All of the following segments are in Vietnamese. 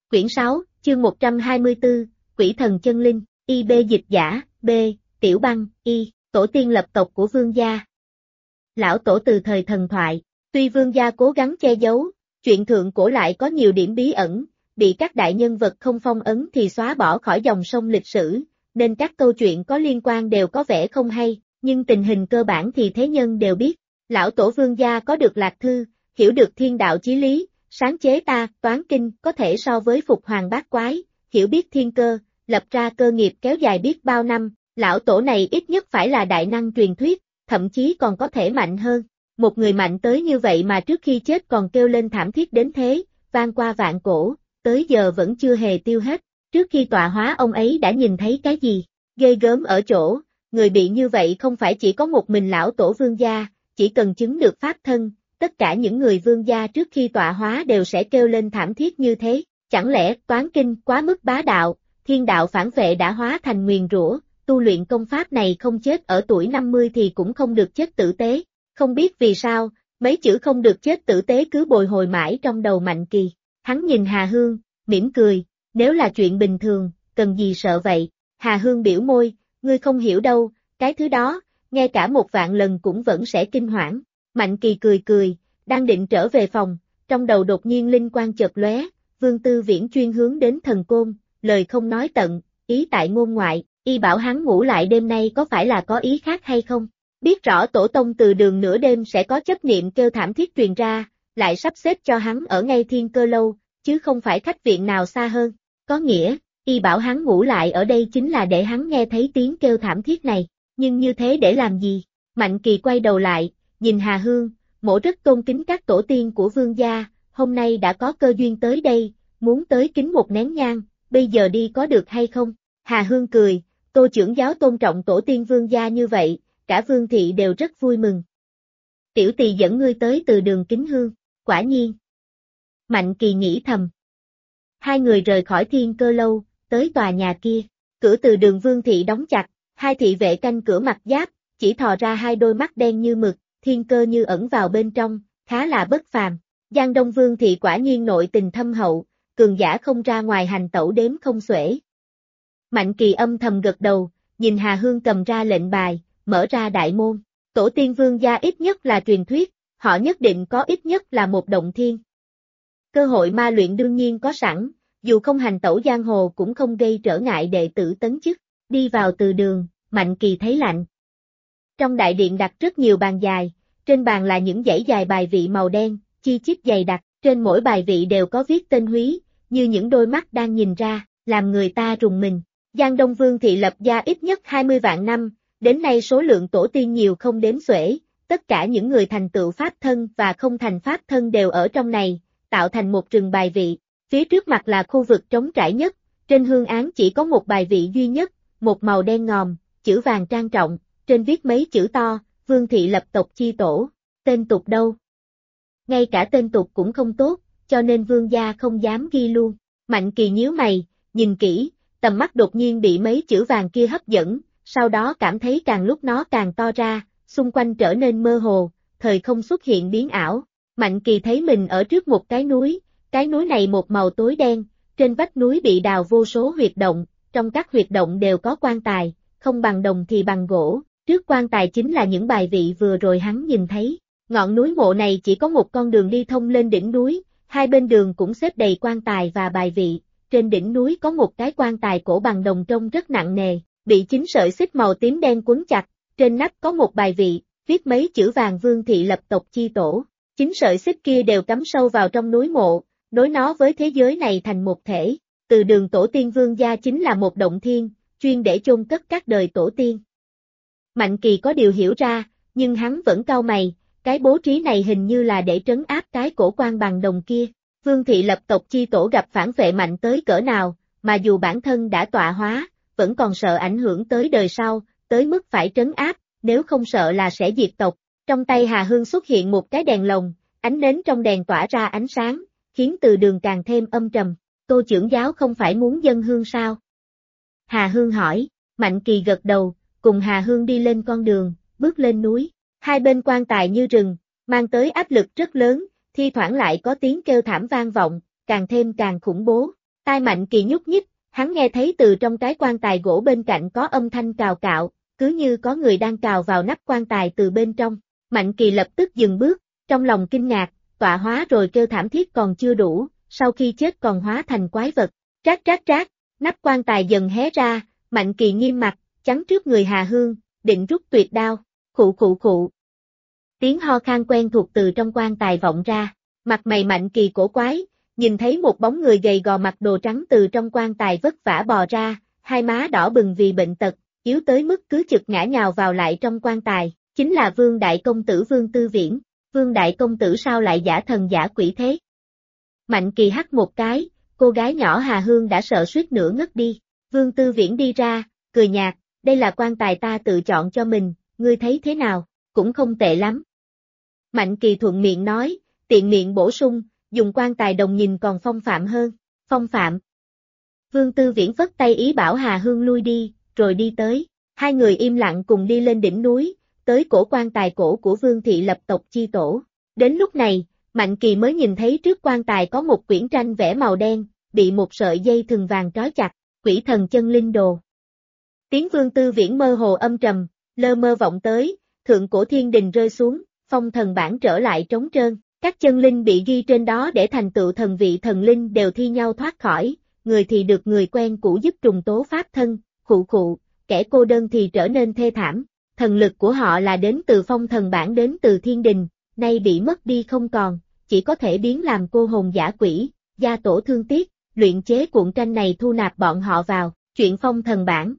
Quyển 6, chương 124, Quỷ thần chân linh, IB dịch giả, B, Tiểu Băng, Y, tổ tiên lập tộc của vương gia. Lão tổ từ thời thần thoại, tuy vương gia cố gắng che giấu, chuyện thượng cổ lại có nhiều điểm bí ẩn, bị các đại nhân vật không phong ấn thì xóa bỏ khỏi dòng sông lịch sử, nên các câu chuyện có liên quan đều có vẻ không hay, nhưng tình hình cơ bản thì thế nhân đều biết. Lão tổ vương gia có được lạc thư, hiểu được thiên đạo chí lý, sáng chế ta, toán kinh có thể so với Phục Hoàng bát quái, hiểu biết thiên cơ, lập ra cơ nghiệp kéo dài biết bao năm, lão tổ này ít nhất phải là đại năng truyền thuyết, thậm chí còn có thể mạnh hơn. Một người mạnh tới như vậy mà trước khi chết còn kêu lên thảm thiết đến thế, vang qua vạn cổ, tới giờ vẫn chưa hề tiêu hết. Trước khi tọa hóa ông ấy đã nhìn thấy cái gì? Ghê gớm ở chỗ, người bị như vậy không phải chỉ có một mình lão tổ vương gia, chỉ cần chứng được pháp thân, tất cả những người vương gia trước khi tọa hóa đều sẽ kêu lên thảm thiết như thế. Chẳng lẽ toán kinh quá mức bá đạo, thiên đạo phản vệ đã hóa thành nguyền rủa, tu luyện công pháp này không chết ở tuổi 50 thì cũng không được chết tử tế. Không biết vì sao, mấy chữ không được chết tử tế cứ bồi hồi mãi trong đầu Mạnh Kỳ. Hắn nhìn Hà Hương, mỉm cười, nếu là chuyện bình thường, cần gì sợ vậy? Hà Hương biểu môi, ngươi không hiểu đâu, cái thứ đó, nghe cả 1.000 lần cũng vẫn sẽ kinh hoảng. Mạnh Kỳ cười cười, đang định trở về phòng, trong đầu đột nhiên linh quang chợt lóe, Vương Tư Viễn chuyên hướng đến thần côn, lời không nói tận, ý tại ngôn ngoại, y bảo hắn ngủ lại đêm nay có phải là có ý khác hay không? Biết rõ tổ tông từ đường nửa đêm sẽ có chấp niệm kêu thảm thiết truyền ra, lại sắp xếp cho hắn ở ngay Thiên Cơ Lâu, chứ không phải khách viện nào xa hơn. Có nghĩa, y bảo hắn ngủ lại ở đây chính là để hắn nghe thấy tiếng kêu thảm thiết này, nhưng như thế để làm gì? Mạnh Kỳ quay đầu lại, nhìn Hà Hương, mỗ rất tôn kính các tổ tiên của vương gia, hôm nay đã có cơ duyên tới đây, muốn tới kính một nén nhang, bây giờ đi có được hay không? Hà Hương cười, Tô trưởng giáo tôn trọng tổ tiên vương gia như vậy, cả vương thị đều rất vui mừng. Tiểu tỳ dẫn ngươi tới từ đường kính hương, quả nhiên. Mạnh Kỳ nghĩ thầm. Hai người rời khỏi Thiên Cơ Lâu, tới tòa nhà kia, cửa từ đường vương thị đóng chặt, hai thị vệ canh cửa mặt giáp, chỉ thò ra hai đôi mắt đen như mực, thiên cơ như ẩn vào bên trong, khá là bất phàm. Giang Đông Vương thị quả nhiên nội tình thâm hậu, cường giả không ra ngoài hành tẩu đếm không xuể. Mạnh Kỳ âm thầm gật đầu, nhìn Hà Hương cầm ra lệnh bài, mở ra đại môn. Tổ tiên vương gia ít nhất là truyền thuyết, họ nhất định có ít nhất là một động thiên. Cơ hội ma luyện đương nhiên có sẵn, dù không hành tẩu giang hồ cũng không gây trở ngại đệ tử tấn chức. Đi vào từ đường, Mạnh Kỳ thấy lạnh. Trong đại điện đặt rất nhiều bàn dài, trên bàn là những dãy dài bài vị màu đen, chi chít dày đặc, trên mỗi bài vị đều có viết tên húy, như những đôi mắt đang nhìn ra, làm người ta rùng mình. Giang Đông Vương thị lập gia ít nhất 20 vạn năm, đến nay số lượng tổ tiên nhiều không đếm xuể, tất cả những người thành tựu pháp thân và không thành pháp thân đều ở trong này, tạo thành một rừng bài vị. Phía trước mặt là khu vực trống trải nhất, trên hương án chỉ có một bài vị duy nhất, một màu đen ngòm, chữ vàng trang trọng, trên viết mấy chữ to, Vương thị lập tộc chi tổ, tên tục đâu? Ngay cả tên tục cũng không tốt, cho nên vương gia không dám ghi luôn. Mạnh Kỳ nhíu mày, nhìn kỹ, tầm mắt đột nhiên bị mấy chữ vàng kia hấp dẫn, sau đó cảm thấy càng lúc nó càng to ra, xung quanh trở nên mơ hồ, thời không xuất hiện biến ảo. Mạnh Kỳ thấy mình ở trước một cái núi này một màu tối đen, trên vách núi bị đào vô số huyệt động, trong các huyệt động đều có quan tài, không bằng đồng thì bằng gỗ, trước quan tài chính là những bài vị vừa rồi hắn nhìn thấy. Ngọn núi mộ này chỉ có một con đường đi thông lên đỉnh núi, hai bên đường cũng xếp đầy quan tài và bài vị, trên đỉnh núi có một cái quan tài cổ bằng đồng trông rất nặng nề, bị 9 sợi xích màu tím đen quấn chặt, trên nắp có một bài vị, viết mấy chữ vàng Vương thị lập tộc chi tổ. 9 sợi xích kia đều cắm sâu vào trong núi mộ, nối nó với thế giới này thành một thể. Từ đường tổ tiên vương gia chính là một động thiên, chuyên để chôn cất các đời tổ tiên. Mạnh Kỳ có điều hiểu ra, nhưng hắn vẫn cau mày, cái bố trí này hình như là để trấn áp cái cổ quan bằng đồng kia. Vương thị lập tộc chi tổ gặp phản vệ mạnh tới cỡ nào, mà dù bản thân đã tọa hóa, vẫn còn sợ ảnh hưởng tới đời sau, tới mức phải trấn áp, nếu không sợ là sẽ diệt tộc. Trong tay Hà Hương xuất hiện một cái đèn lồng, ánh nến trong đèn tỏa ra ánh sáng, khiến từ đường càng thêm âm trầm. Tô trưởng giáo không phải muốn dâng hương sao? Hà Hương hỏi. Mạnh Kỳ gật đầu, cùng Hà Hương đi lên con đường, bước lên núi. Hai bên quan tài như rừng, mang tới áp lực rất lớn, thi thoảng lại có tiếng kêu thảm vang vọng, càng thêm càng khủng bố. Tai Mạnh Kỳ nhúc nhích, hắn nghe thấy từ trong cái quan tài gỗ bên cạnh có âm thanh cào cạo, cứ như có người đang cào vào nắp quan tài từ bên trong. Mạnh Kỳ lập tức dừng bước, trong lòng kinh ngạc, tọa hóa rồi kêu thảm thiết còn chưa đủ, sau khi chết còn hóa thành quái vật. Trát trát trát, nắp quan tài dần hé ra, Mạnh Kỳ nghiêm mặt, chắn trước người Hà Hương, định rút tuyệt đao. Khụ khụ khụ. Tiếng ho khan quen thuộc từ trong quan tài vọng ra, mặt mày Mạnh Kỳ cổ quái, nhìn thấy một bóng người gầy gò mặc đồ trắng từ trong quan tài vất vả bò ra, hai má đỏ bừng vì bệnh tật, yếu tới mức cứ chực ngã nhào vào lại trong quan tài, chính là Vương Đại Công Tử Vương Tư Viễn. Vương Đại Công Tử sao lại giả thần giả quỷ thế? Mạnh Kỳ hắt một cái, cô gái nhỏ Hà Hương đã sợ suýt nữa ngất đi. Vương Tư Viễn đi ra, cười nhạt, đây là quan tài ta tự chọn cho mình, ngươi thấy thế nào, cũng không tệ lắm. Mạnh Kỳ thuận miệng nói, tiện miệng bổ sung, dùng quan tài đồng nhìn còn phong phạm hơn. Phong phạm. Vương Tư Viễn vất tay ý bảo Hà Hương lui đi, rồi đi tới. Hai người im lặng cùng đi lên đỉnh núi, tới cổ quan tài cổ của Vương thị lập tộc chi tổ. Đến lúc này, Mạnh Kỳ mới nhìn thấy trước quan tài có một quyển tranh vẽ màu đen, bị một sợi dây thừng vàng trói chặt, Quỷ Thần Chân Linh Đồ. Tiếng Vương Tư Viễn mơ hồ âm trầm, lơ mơ vọng tới, thượng cổ thiên đình rơi xuống, phong thần bản trở lại trống trơn, các chân linh bị ghi trên đó để thành tựu thần vị thần linh đều thi nhau thoát khỏi, người thì được người quen cũ giúp trùng tố pháp thân, khụ khụ, kẻ cô đơn thì trở nên thê thảm, thần lực của họ là đến từ phong thần bản đến từ thiên đình, nay bị mất đi không còn, chỉ có thể biến làm cô hồn dã quỷ, gia tổ thương tiếc, luyện chế cuộn tranh này thu nạp bọn họ vào, chuyện phong thần bản.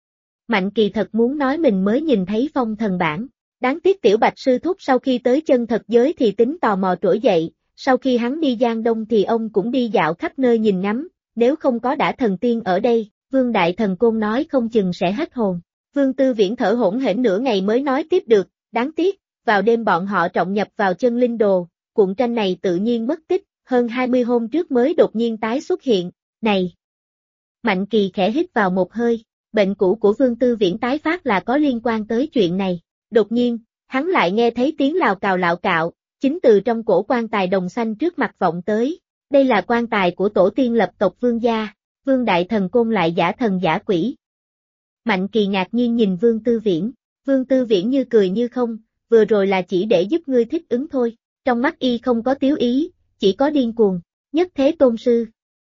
Mạnh Kỳ thật muốn nói mình mới nhìn thấy phong thần bản. Đáng tiếc Tiểu Bạch sư thúc sau khi tới chân thật giới thì tính tò mò trỗi dậy, sau khi hắn đi Giang Đông thì ông cũng đi dạo khắp nơi nhìn ngắm, nếu không có đã thần tiên ở đây, Vương Đại Thần Côn nói không chừng sẽ hết hồn. Vương Tư Viễn thở hổn hển nửa ngày mới nói tiếp được, đáng tiếc, vào đêm bọn họ trọng nhập vào chân linh đồ, cuộn tranh này tự nhiên mất tích, hơn 20 hôm trước mới đột nhiên tái xuất hiện, này. Mạnh Kỳ khẽ hít vào một hơi, bệnh cũ của Vương Tư Viễn tái phát là có liên quan tới chuyện này. Đột nhiên, hắn lại nghe thấy tiếng lào cạo, chính từ trong cổ quan tài đồng xanh trước mặt vọng tới. Đây là quan tài của tổ tiên lập tộc Vương gia, Vương Đại Thần Côn lại giả thần giả quỷ. Mạnh Kỳ ngạc nhiên nhìn Vương Tư Viễn như cười như không, vừa rồi là chỉ để giúp ngươi thích ứng thôi, trong mắt y không có tiếu ý, chỉ có điên cuồng, nhất thế tôn sư.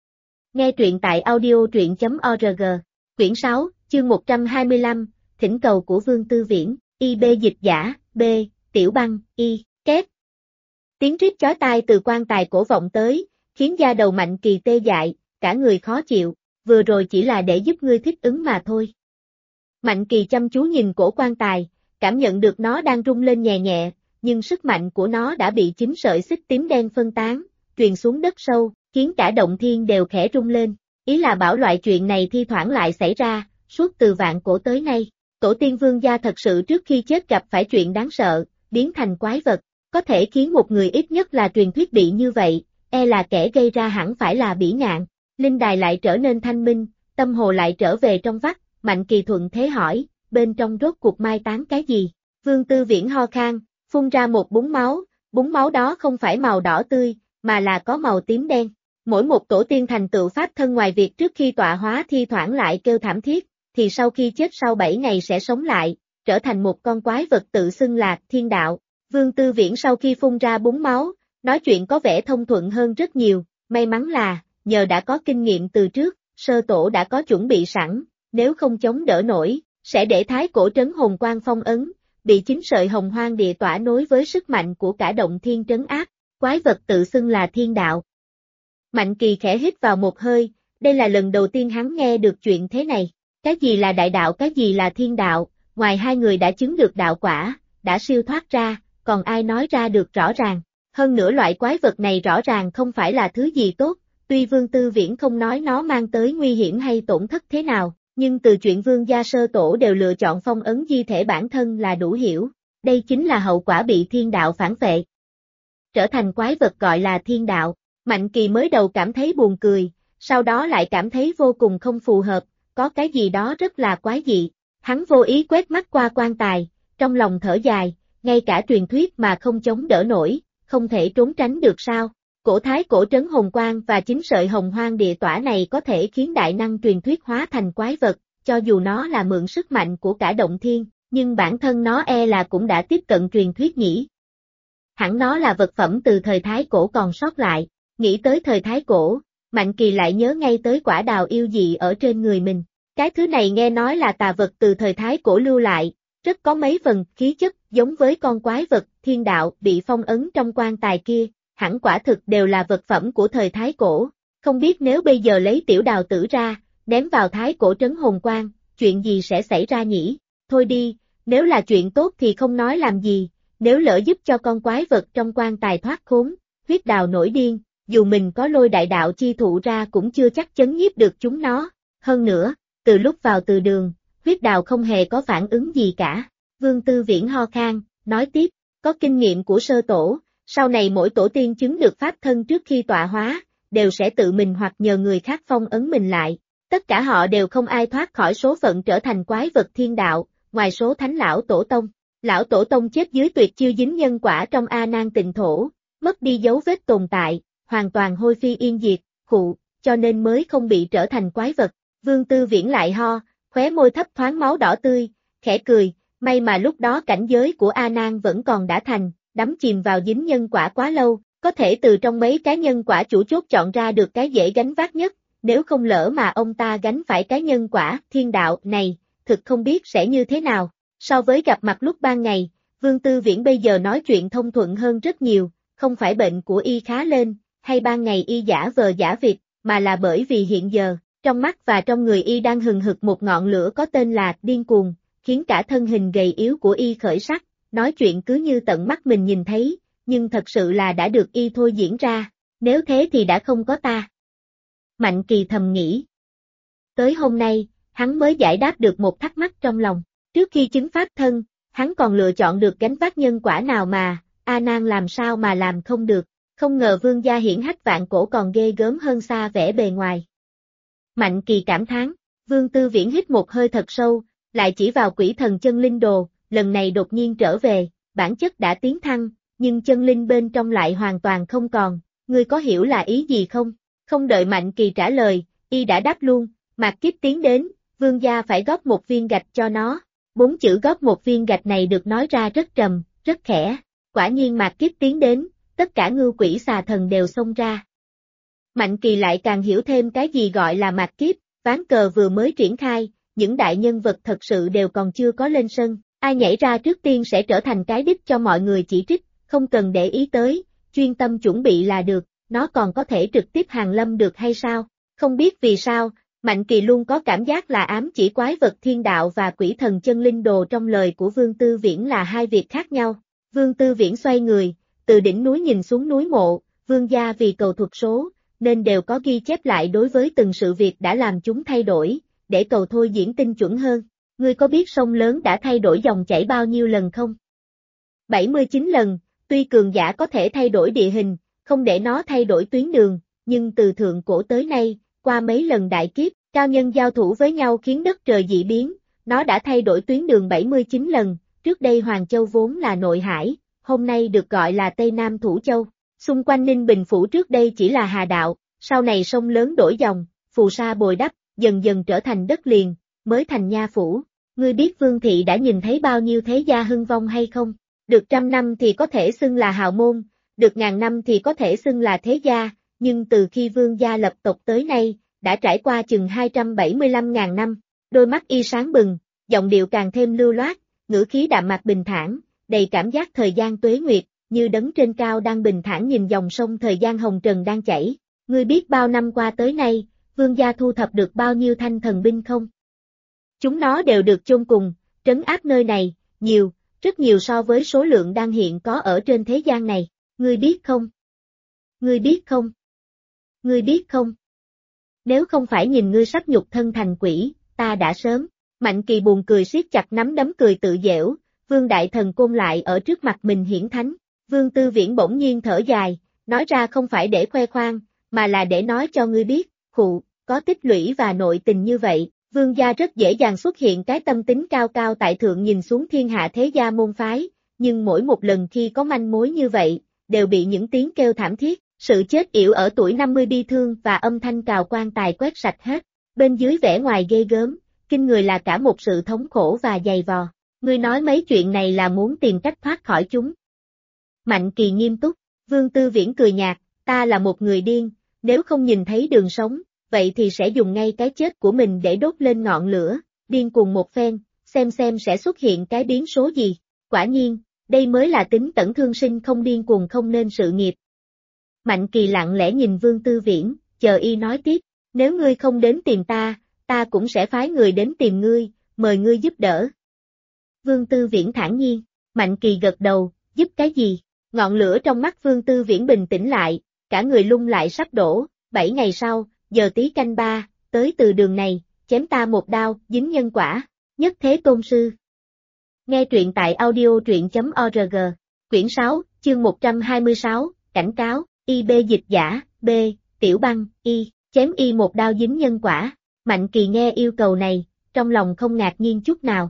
Nghe truyện tại audio.org, quyển 6, chương 125, thỉnh cầu của Vương Tư Viễn. IB dịch giả, B, Tiểu Băng, Y, Két. Tiếng rít chói tai từ quan tài cổ vọng tới, khiến da đầu Mạnh Kỳ tê dại, cả người khó chịu, vừa rồi chỉ là để giúp ngươi thích ứng mà thôi. Mạnh Kỳ chăm chú nhìn cổ quan tài, cảm nhận được nó đang rung lên nhẹ nhẹ, nhưng sức mạnh của nó đã bị 9 sợi xích tím đen phân tán, truyền xuống đất sâu, khiến cả động thiên đều khẽ rung lên. Ý là bảo loại chuyện này thi thoảng lại xảy ra, suốt từ vạn cổ tới nay. Tổ tiên Vương gia thật sự trước khi chết gặp phải chuyện đáng sợ, biến thành quái vật, có thể khiến một người ít nhất là truyền thuyết bị như vậy, e là kẻ gây ra hẳn phải là bỉ ngạn. Linh đài lại trở nên thanh minh, tâm hồ lại trở về trong vắt, Mạnh Kỳ thuận thế hỏi, bên trong rốt cuộc mai táng cái gì? Vương Tư Viễn ho khan, phun ra một búng máu đó không phải màu đỏ tươi, mà là có màu tím đen. Mỗi một tổ tiên thành tựu pháp thân ngoài việc trước khi tọa hóa thi thoảng lại kêu thảm thiết, thì sau khi chết sau 7 ngày sẽ sống lại, trở thành một con quái vật tự xưng là thiên đạo. Vương Tư Viễn sau khi phun ra búng máu, nói chuyện có vẻ thông thuận hơn rất nhiều, may mắn là, nhờ đã có kinh nghiệm từ trước, sơ tổ đã có chuẩn bị sẵn, nếu không chống đỡ nổi, sẽ để thái cổ trấn hồn quan phong ấn, bị 9 sợi hồng hoang địa tỏa nối với sức mạnh của cả động thiên trấn áp, quái vật tự xưng là thiên đạo. Mạnh Kỳ khẽ hít vào một hơi, đây là lần đầu tiên hắn nghe được chuyện thế này. Cái gì là đại đạo cái gì là thiên đạo, ngoài hai người đã chứng được đạo quả, đã siêu thoát ra, còn ai nói ra được rõ ràng. Hơn nữa loại quái vật này rõ ràng không phải là thứ gì tốt, tuy Vương Tư Viễn không nói nó mang tới nguy hiểm hay tổn thất thế nào, nhưng từ chuyện Vương gia sơ tổ đều lựa chọn phong ấn di thể bản thân là đủ hiểu, đây chính là hậu quả bị thiên đạo phản vệ. Trở thành quái vật gọi là thiên đạo, Mạnh Kỳ mới đầu cảm thấy buồn cười, sau đó lại cảm thấy vô cùng không phù hợp. Có cái gì đó rất là quái dị, hắn vô ý quét mắt qua quan tài, trong lòng thở dài, ngay cả truyền thuyết mà không chống đỡ nổi, không thể trốn tránh được sao, Cổ thái cổ trấn hồn quang và chính sợi hồng hoang địa tỏa này có thể khiến đại năng truyền thuyết hóa thành quái vật, cho dù nó là mượn sức mạnh của cả động thiên, nhưng bản thân nó e là cũng đã tiếp cận truyền thuyết nhỉ. Hẳn nó là vật phẩm từ thời thái cổ còn sót lại, nghĩ tới thời thái cổ, Mạnh Kỳ lại nhớ ngay tới quả đào yêu dị ở trên người mình. Cái thứ này nghe nói là tà vật từ thời thái cổ lưu lại, rất có mấy phần khí chất giống với con quái vật thiên đạo bị phong ấn trong quan tài kia, hẳn quả thực đều là vật phẩm của thời thái cổ. Không biết nếu bây giờ lấy tiểu đào tử ra, ném vào thái cổ trấn hồn quang, chuyện gì sẽ xảy ra nhỉ? Thôi đi, nếu là chuyện tốt thì không nói làm gì, nếu lỡ giúp cho con quái vật trong quan tài thoát khốn, huyết đào nổi điên, dù mình có lôi đại đạo chi thụ ra cũng chưa chắc chấn nhiếp được chúng nó. Hơn nữa, từ lúc vào từ đường, huyết đào không hề có phản ứng gì cả. Vương Tư Viễn ho khan, nói tiếp, có kinh nghiệm của sơ tổ, sau này mỗi tổ tiên chứng được pháp thân trước khi tọa hóa, đều sẽ tự mình hoặc nhờ người khác phong ấn mình lại. Tất cả họ đều không ai thoát khỏi số phận trở thành quái vật thiên đạo, ngoài số thánh lão tổ tông. Lão tổ tông chết dưới tuyệt chiêu dính nhân quả trong A Nan tịnh thổ, mất đi dấu vết tồn tại, hoàn toàn hôi phi yên diệt, cho nên mới không bị trở thành quái vật. Vương Tư Viễn lại ho, khóe môi thấp thoáng máu đỏ tươi, khẽ cười, may mà lúc đó cảnh giới của A Nan vẫn còn đã thành, đắm chìm vào dính nhân quả quá lâu, có thể từ trong mấy cái nhân quả chủ chốt chọn ra được cái dễ gánh vác nhất, nếu không lỡ mà ông ta gánh phải cái nhân quả thiên đạo này, thực không biết sẽ như thế nào. So với gặp mặt lúc ban ngày, Vương Tư Viễn bây giờ nói chuyện thông thuận hơn rất nhiều, không phải bệnh của y khá lên, hay ban ngày y giả vờ giả vịt, mà là bởi vì hiện giờ, trong mắt và trong người y đang hừng hực một ngọn lửa có tên là điên cuồng, khiến cả thân hình gầy yếu của y khởi sắc, nói chuyện cứ như tận mắt mình nhìn thấy, nhưng thật sự là đã được y thôi diễn ra, nếu thế thì đã không có ta. Mạnh Kỳ thầm nghĩ. Tới hôm nay, hắn mới giải đáp được một thắc mắc trong lòng. Trước khi chứng pháp thân, hắn còn lựa chọn được gánh vác nhân quả nào mà, A Nan làm sao mà làm không được, không ngờ vương gia hiển hách vạn cổ còn ghê gớm hơn xa vẻ bề ngoài. Mạnh Kỳ cảm thán, Vương Tư Viễn hít một hơi thật sâu, lại chỉ vào quỷ thần chân linh đồ, lần này đột nhiên trở về, bản chất đã tiến thăng, nhưng chân linh bên trong lại hoàn toàn không còn, ngươi có hiểu là ý gì không? Không đợi Mạnh Kỳ trả lời, y đã đáp luôn, Mạc Kiếp tiến đến, vương gia phải góp một viên gạch cho nó. 4 chữ góp một viên gạch này được nói ra rất trầm, rất khẽ, quả nhiên Mạc Kiếp tiến đến, tất cả ngưu quỷ xà thần đều xông ra. Mạnh Kỳ lại càng hiểu thêm cái gì gọi là Mạc Kiếp, ván cờ vừa mới triển khai, những đại nhân vật thật sự đều còn chưa có lên sân, ai nhảy ra trước tiên sẽ trở thành cái đích cho mọi người chỉ trích, không cần để ý tới, chuyên tâm chuẩn bị là được, nó còn có thể trực tiếp hàng lâm được hay sao? Không biết vì sao, Mạnh Kỳ luôn có cảm giác là ám chỉ quái vật thiên đạo và quỷ thần chân linh đồ trong lời của Vương Tư Viễn là hai việc khác nhau. Vương Tư Viễn xoay người, từ đỉnh núi nhìn xuống núi mộ, vương gia vì cầu thuật số, nên đều có ghi chép lại đối với từng sự việc đã làm chúng thay đổi, để cầu thôi diễn tinh chuẩn hơn. Ngươi có biết sông lớn đã thay đổi dòng chảy bao nhiêu lần không? 79 lần, tuy cường giả có thể thay đổi địa hình, không để nó thay đổi tuyến đường, nhưng từ thượng cổ tới nay, qua mấy lần đại kiếp, cao nhân giao thủ với nhau khiến đất trời dị biến, nó đã thay đổi tuyến đường 79 lần, trước đây Hoàng Châu vốn là nội hải, hôm nay được gọi là Tây Nam Thủ Châu, xung quanh Ninh Bình Phủ trước đây chỉ là hà đạo, sau này sông lớn đổi dòng, phù sa bồi đắp, dần dần trở thành đất liền, mới thành nha phủ. Ngươi biết Vương Thị đã nhìn thấy bao nhiêu thế gia hưng vong hay không? Được 100 năm thì có thể xưng là hào môn, được 1000 năm thì có thể xưng là thế gia, nhưng từ khi vương gia lập tộc tới nay, đã trải qua chừng 275.000 năm, đôi mắt y sáng bừng, giọng điệu càng thêm lưu loát, ngữ khí đạm mạc bình thản, đầy cảm giác thời gian tuế nguyệt, như đấng trên cao đang bình thản nhìn dòng sông thời gian hồng trần đang chảy. Ngươi biết bao năm qua tới nay, vương gia thu thập được bao nhiêu thanh thần binh không? Chúng nó đều được chôn cùng, trấn áp nơi này, nhiều, rất nhiều so với số lượng đang hiện có ở trên thế gian này. Ngươi biết không? Ngươi biết không? Ngươi biết không? Nếu không phải nhìn ngươi sắp nhục thân thành quỷ, ta đã sớm. Mạnh Kỳ buồn cười siết chặt nắm đấm cười tự giễu, Vương Đại Thần Côn lại ở trước mặt mình hiển thánh. Vương Tư Viễn bỗng nhiên thở dài, nói ra không phải để khoe khoang, mà là để nói cho ngươi biết, có tích lũy và nội tình như vậy, vương gia rất dễ dàng xuất hiện cái tâm tính cao cao tại thượng nhìn xuống thiên hạ thế gia môn phái, nhưng mỗi một lần khi có manh mối như vậy, đều bị những tiếng kêu thảm thiết, Sự chết yểu ở tuổi 50 bi thương và âm thanh cào quan tài quét sạch hết. Bên dưới vẻ ngoài ghê gớm, kinh người là cả một sự thống khổ và dày vò. Ngươi nói mấy chuyện này là muốn tìm cách thoát khỏi chúng. Mạnh Kỳ nghiêm túc, Vương Tư Viễn cười nhạt, ta là một người điên, nếu không nhìn thấy đường sống, vậy thì sẽ dùng ngay cái chết của mình để đốt lên ngọn lửa, điên cuồng một phen, xem sẽ xuất hiện cái biến số gì. Quả nhiên, đây mới là tính tẩn thương sinh không điên cuồng không nên sự nghiệp. Mạnh Kỳ lặng lẽ nhìn Vương Tư Viễn, chờ y nói tiếp, nếu ngươi không đến tìm ta, ta cũng sẽ phái người đến tìm ngươi, mời ngươi giúp đỡ. Vương Tư Viễn thản nhiên, Mạnh Kỳ gật đầu, giúp cái gì? Ngọn lửa trong mắt Vương Tư Viễn bình tĩnh lại, cả người lung lại sắp đổ, 7 ngày sau, giờ tí canh 3, tới từ đường này, chém ta một đao, dính nhân quả, nhất thế tôn sư. Nghe truyện tại audio.org, quyển 6, chương 126, cảnh cáo, IB dịch giả, B, Tiểu Băng, Y, chém Y một đao dính nhân quả. Mạnh Kỳ nghe yêu cầu này, trong lòng không ngạc nhiên chút nào.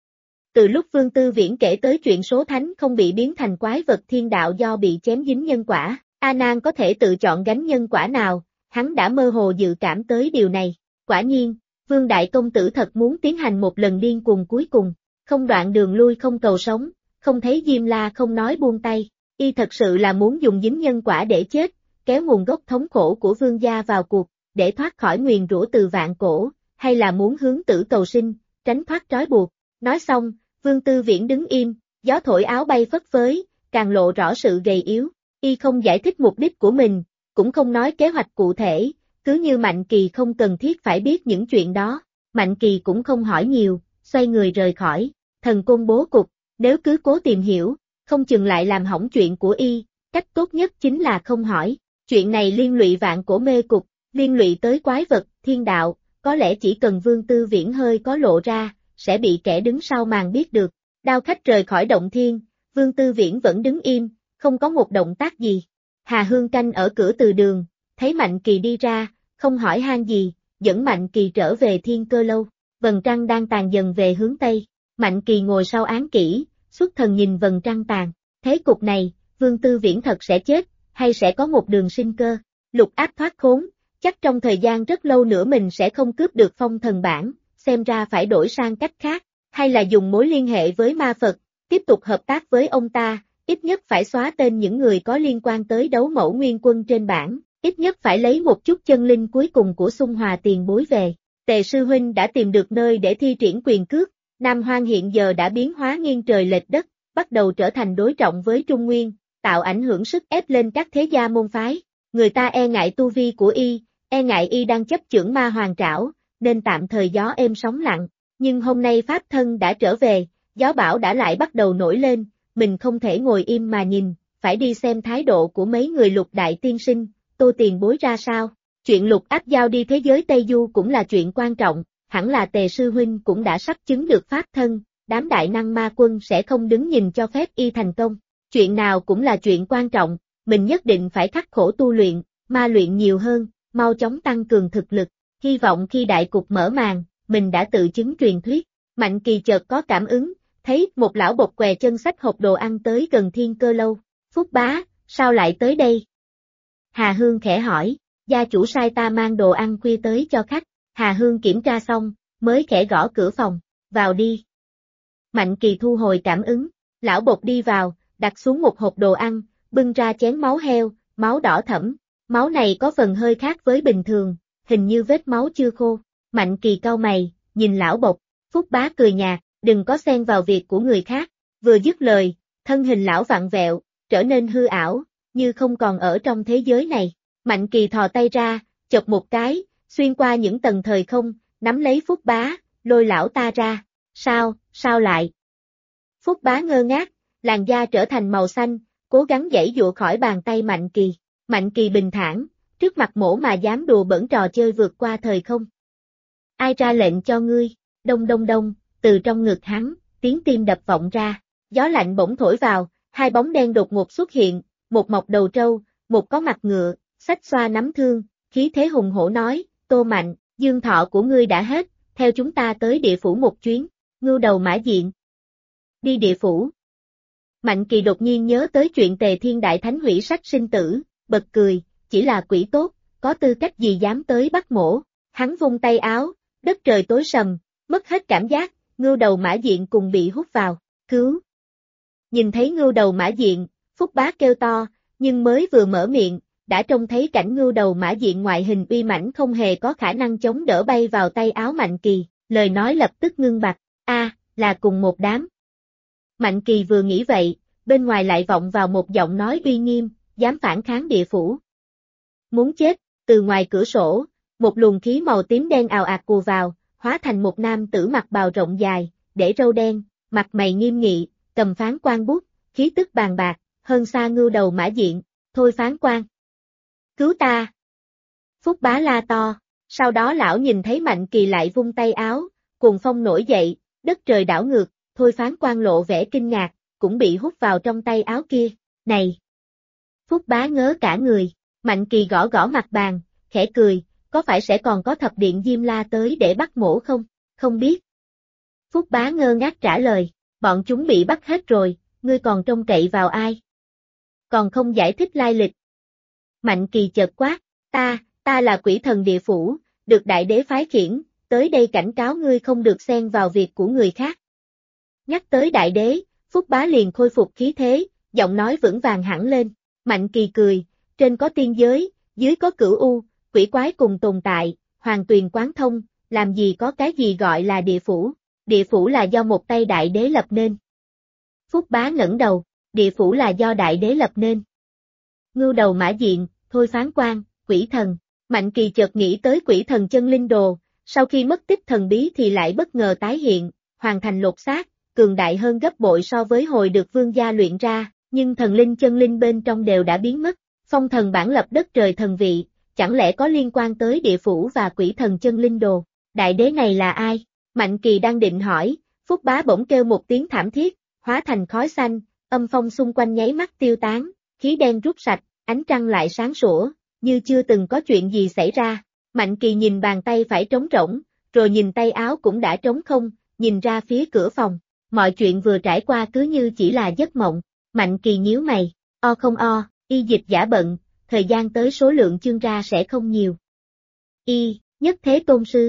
Từ lúc Vương Tư Viễn kể tới chuyện số thánh không bị biến thành quái vật thiên đạo do bị chém dính nhân quả, A Nan có thể tự chọn gánh nhân quả nào, hắn đã mơ hồ dự cảm tới điều này. Quả nhiên, Vương Đại Công Tử thật muốn tiến hành một lần điên cuồng cuối cùng, không đoạn đường lui không cầu sống, không thấy Diêm La không nói buông tay, y thật sự là muốn dùng dính nhân quả để chết, kéo nguồn gốc thống khổ của Vương gia vào cuộc, để thoát khỏi nguyền rủa từ vạn cổ, hay là muốn hướng tử cầu sinh, tránh thoát trói buộc. Nói xong, Vương Tư Viễn đứng im, gió thổi áo bay phất phới, càng lộ rõ sự gầy yếu, y không giải thích mục đích của mình, cũng không nói kế hoạch cụ thể, cứ như Mạnh Kỳ không cần thiết phải biết những chuyện đó. Mạnh Kỳ cũng không hỏi nhiều, xoay người rời khỏi, thần côn bố cục, nếu cứ cố tìm hiểu, không chừng lại làm hỏng chuyện của y, cách tốt nhất chính là không hỏi. Chuyện này liên lụy vạn cổ mê cục, liên lụy tới quái vật, thiên đạo, có lẽ chỉ cần Vương Tư Viễn hơi có lộ ra, sẽ bị kẻ đứng sau màn biết được. Đao khách rời khỏi động thiên, Vương Tư Viễn vẫn đứng im, không có một động tác gì. Hà Hương canh ở cửa từ đường, thấy Mạnh Kỳ đi ra, không hỏi han gì, dẫn Mạnh Kỳ trở về Thiên Cơ Lâu. Vầng trăng đang tàn dần về hướng Tây, Mạnh Kỳ ngồi sau án kỹ, xuất thần nhìn vầng trăng tàn. Thế cục này, Vương Tư Viễn thật sẽ chết, hay sẽ có một đường sinh cơ? Lục áp thoát khốn, chắc trong thời gian rất lâu nữa mình sẽ không cướp được phong thần bảng, xem ra phải đổi sang cách khác, hay là dùng mối liên hệ với ma Phật, tiếp tục hợp tác với ông ta, ít nhất phải xóa tên những người có liên quan tới đấu mẫu nguyên quân trên bảng, ít nhất phải lấy một chút chân linh cuối cùng của Xung Hòa tiền bối về. Tề sư huynh đã tìm được nơi để thi triển quyền cước, Nam Hoang hiện giờ đã biến hóa nghiêng trời lệch đất, bắt đầu trở thành đối trọng với Trung Nguyên, tạo ảnh hưởng sức ép lên các thế gia môn phái. Người ta e ngại tu vi của y, e ngại y đang chấp chưởng ma hoàng trảo, nên tạm thời gió êm sóng lặng. Nhưng hôm nay Pháp Thân đã trở về, gió bão đã lại bắt đầu nổi lên, mình không thể ngồi im mà nhìn, phải đi xem thái độ của mấy người Lục đại tiên sinh, Tô tiền bối ra sao. Chuyện Lục áp giao đi thế giới Tây Du cũng là chuyện quan trọng, hẳn là Tề sư huynh cũng đã sắp chứng được Pháp Thân, đám đại năng ma quân sẽ không đứng nhìn cho phép y thành công. Chuyện nào cũng là chuyện quan trọng, mình nhất định phải khắc khổ tu luyện, ma luyện nhiều hơn, mau chóng tăng cường thực lực, hy vọng khi đại cục mở màn, mình đã tự chứng truyền thuyết. Mạnh Kỳ chợt có cảm ứng, thấy một lão bộc què chân xách hộp đồ ăn tới gần Thiên Cơ Lâu. Phúc bá, sao lại tới đây? Hà Hương khẽ hỏi, gia chủ sai ta mang đồ ăn khuya tới cho khách. Hà Hương kiểm tra xong, mới khẽ gõ cửa phòng, vào đi. Mạnh Kỳ thu hồi cảm ứng, lão bộc đi vào, đặt xuống một hộp đồ ăn, bưng ra chén máu heo, máu đỏ thẫm. Máu này có phần hơi khác với bình thường, hình như vết máu chưa khô. Mạnh Kỳ cau mày, nhìn lão bộc, Phúc bá cười nhạt, đừng có xen vào việc của người khác. Vừa dứt lời, thân hình lão vặn vẹo, trở nên hư ảo, như không còn ở trong thế giới này. Mạnh Kỳ thò tay ra, chộp một cái, xuyên qua những tầng thời không, nắm lấy Phúc bá, lôi lão ta ra. Sao lại? Phúc bá ngơ ngác, làn da trở thành màu xanh, cố gắng giãy giụa khỏi bàn tay Mạnh Kỳ. Mạnh Kỳ bình thản, trước mặt mổ mà dám đùa bỡn trò chơi vượt qua thời không. Ai ra lệnh cho ngươi? Đông đông đông, từ trong ngực hắn, tiếng tim đập vọng ra. Gió lạnh bỗng thổi vào, hai bóng đen đột ngột xuất hiện, một mọc đầu trâu, một có mặt ngựa, xách xoa nắm thương, khí thế hùng hổ nói, Tô Mạnh, dương thọ của ngươi đã hết, theo chúng ta tới địa phủ một chuyến. Ngưu đầu mã diện. Đi địa phủ. Mạnh Kỳ đột nhiên nhớ tới chuyện Tề Thiên Đại Thánh hủy sách sinh tử, bật cười, chỉ là quỷ tốt, có tư cách gì dám tới bắt mổ. Hắn vung tay áo, đất trời tối sầm, mất hết cảm giác, ngưu đầu mã diện cùng bị hút vào, cứu. Nhìn thấy ngưu đầu mã diện, Phúc Bá kêu to, nhưng mới vừa mở miệng, đã trông thấy cảnh ngưu đầu mã diện ngoại hình uy mãnh không hề có khả năng chống đỡ bay vào tay áo Mạnh Kỳ, lời nói lập tức ngưng bặt, là cùng một đám. Mạnh Kỳ vừa nghĩ vậy, bên ngoài lại vọng vào một giọng nói uy nghiêm, dám phản kháng địa phủ. Muốn chết, từ ngoài cửa sổ, một luồng khí màu tím đen ào ạt cù vào, hóa thành một nam tử mặc bào rộng dài, để râu đen, mặt mày nghiêm nghị, cầm phán quan bút, khí tức bàn bạc, hơn xa ngưu đầu mã diện, thôi phán quan. Cứu ta! Phúc Bá la to, sau đó lão nhìn thấy Mạnh Kỳ lại vung tay áo, cuồng phong nổi dậy, đất trời đảo ngược, thôi phán quan lộ vẻ kinh ngạc, cũng bị hút vào trong tay áo kia, này! Phúc Bá ngớ cả người, Mạnh Kỳ gõ gõ mặt bàn, khẽ cười, có phải sẽ còn có thập điện Diêm La tới để bắt mổ không? Không biết. Phúc Bá ngơ ngác trả lời, bọn chúng bị bắt hết rồi, ngươi còn trông cậy vào ai? Còn không giải thích lai lịch. Mạnh Kỳ chợt quát, ta là quỷ thần địa phủ, được đại đế phái khiển, tới đây cảnh cáo ngươi không được xen vào việc của người khác. Nhắc tới đại đế, Phúc Bá liền khôi phục khí thế, giọng nói vững vàng hẳn lên. Mạnh Kỳ cười, trên có tiên giới, dưới có cửu u, quỷ quái cùng tồn tại, hoàng tuyền quán thông, làm gì có cái gì gọi là địa phủ là do một tay đại đế lập nên. Phúc Bá ngẩng đầu, địa phủ là do đại đế lập nên. Ngưu đầu mã diện, thôi phán quan, quỷ thần, Mạnh Kỳ chợt nghĩ tới quỷ thần chân linh đồ, sau khi mất tích thần bí thì lại bất ngờ tái hiện, hoàn thành lột xác, cường đại hơn gấp bội so với hồi được vương gia luyện ra, nhưng thần linh chân linh bên trong đều đã biến mất, phong thần bản lập đất trời thần vị, chẳng lẽ có liên quan tới địa phủ và quỷ thần chân linh đồ, đại đế này là ai? Mạnh Kỳ đang định hỏi, Phúc Bá bỗng kêu một tiếng thảm thiết, hóa thành khói xanh, âm phong xung quanh nháy mắt tiêu tán, khí đen rút sạch, ánh trăng lại sáng sủa, như chưa từng có chuyện gì xảy ra. Mạnh Kỳ nhìn bàn tay phải trống rỗng, rồi nhìn tay áo cũng đã trống không, nhìn ra phía cửa phòng, mọi chuyện vừa trải qua cứ như chỉ là giấc mộng. Mạnh Kỳ nhíu mày, không y dịch giả bận, thời gian tới số lượng chương ra sẽ không nhiều. Nhất Thế Tôn Sư.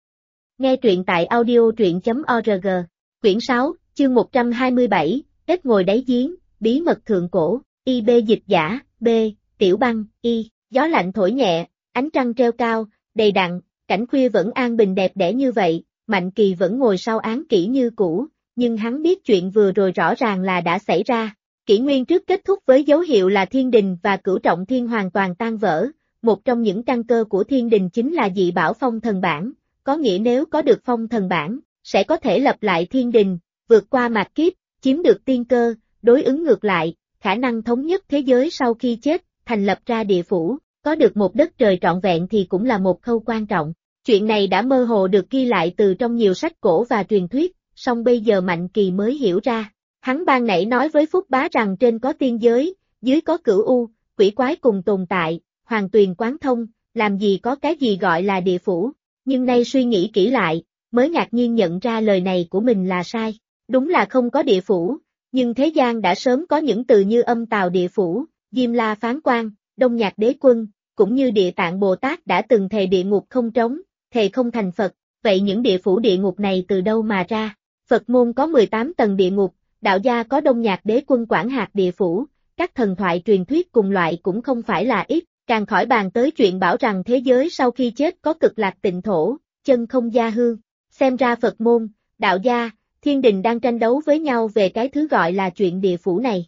Nghe truyện tại audio.org, quyển 6, chương 127, Tết ngồi đáy giếng, bí mật thượng cổ, B dịch giả, B, Tiểu Băng, gió lạnh thổi nhẹ, ánh trăng treo cao, đầy đặn, cảnh khuya vẫn an bình đẹp đẽ như vậy, Mạnh Kỳ vẫn ngồi sau án kỹ như cũ, nhưng hắn biết chuyện vừa rồi rõ ràng là đã xảy ra. Kỷ nguyên trước kết thúc với dấu hiệu là thiên đình và cửu trọng thiên hoàn toàn tan vỡ, một trong những căn cơ của thiên đình chính là dị bảo phong thần bản, có nghĩa nếu có được phong thần bản, sẽ có thể lập lại thiên đình, vượt qua mạt kiếp, chiếm được tiên cơ, đối ứng ngược lại, khả năng thống nhất thế giới sau khi chết, thành lập ra địa phủ, có được một đất trời trọn vẹn thì cũng là một khâu quan trọng. Chuyện này đã mơ hồ được ghi lại từ trong nhiều sách cổ và truyền thuyết, song bây giờ Mạnh Kỳ mới hiểu ra. Hắn ban nãy nói với Phúc Bá rằng trên có tiên giới, dưới có cửu u, quỷ quái cùng tồn tại, hoàng tuyền quán thông, làm gì có cái gì gọi là địa phủ, nhưng nay suy nghĩ kỹ lại, mới ngạc nhiên nhận ra lời này của mình là sai. Đúng là không có địa phủ, nhưng thế gian đã sớm có những từ như Âm Tào địa phủ, Diêm La phán quan, Đông Nhạc đế quân, cũng như Địa Tạng Bồ Tát đã từng thề địa ngục không trống, thề không thành Phật, vậy những địa phủ địa ngục này từ đâu mà ra? Phật môn có 18 tầng địa ngục, đạo gia có Đông Nhạc đế quân quản hạt địa phủ, các thần thoại truyền thuyết cùng loại cũng không phải là ít, càng khỏi bàn tới chuyện bảo rằng thế giới sau khi chết có cực lạc tịnh thổ, chân không gia hương. Xem ra Phật môn, đạo gia, thiên đình đang tranh đấu với nhau về cái thứ gọi là chuyện địa phủ này.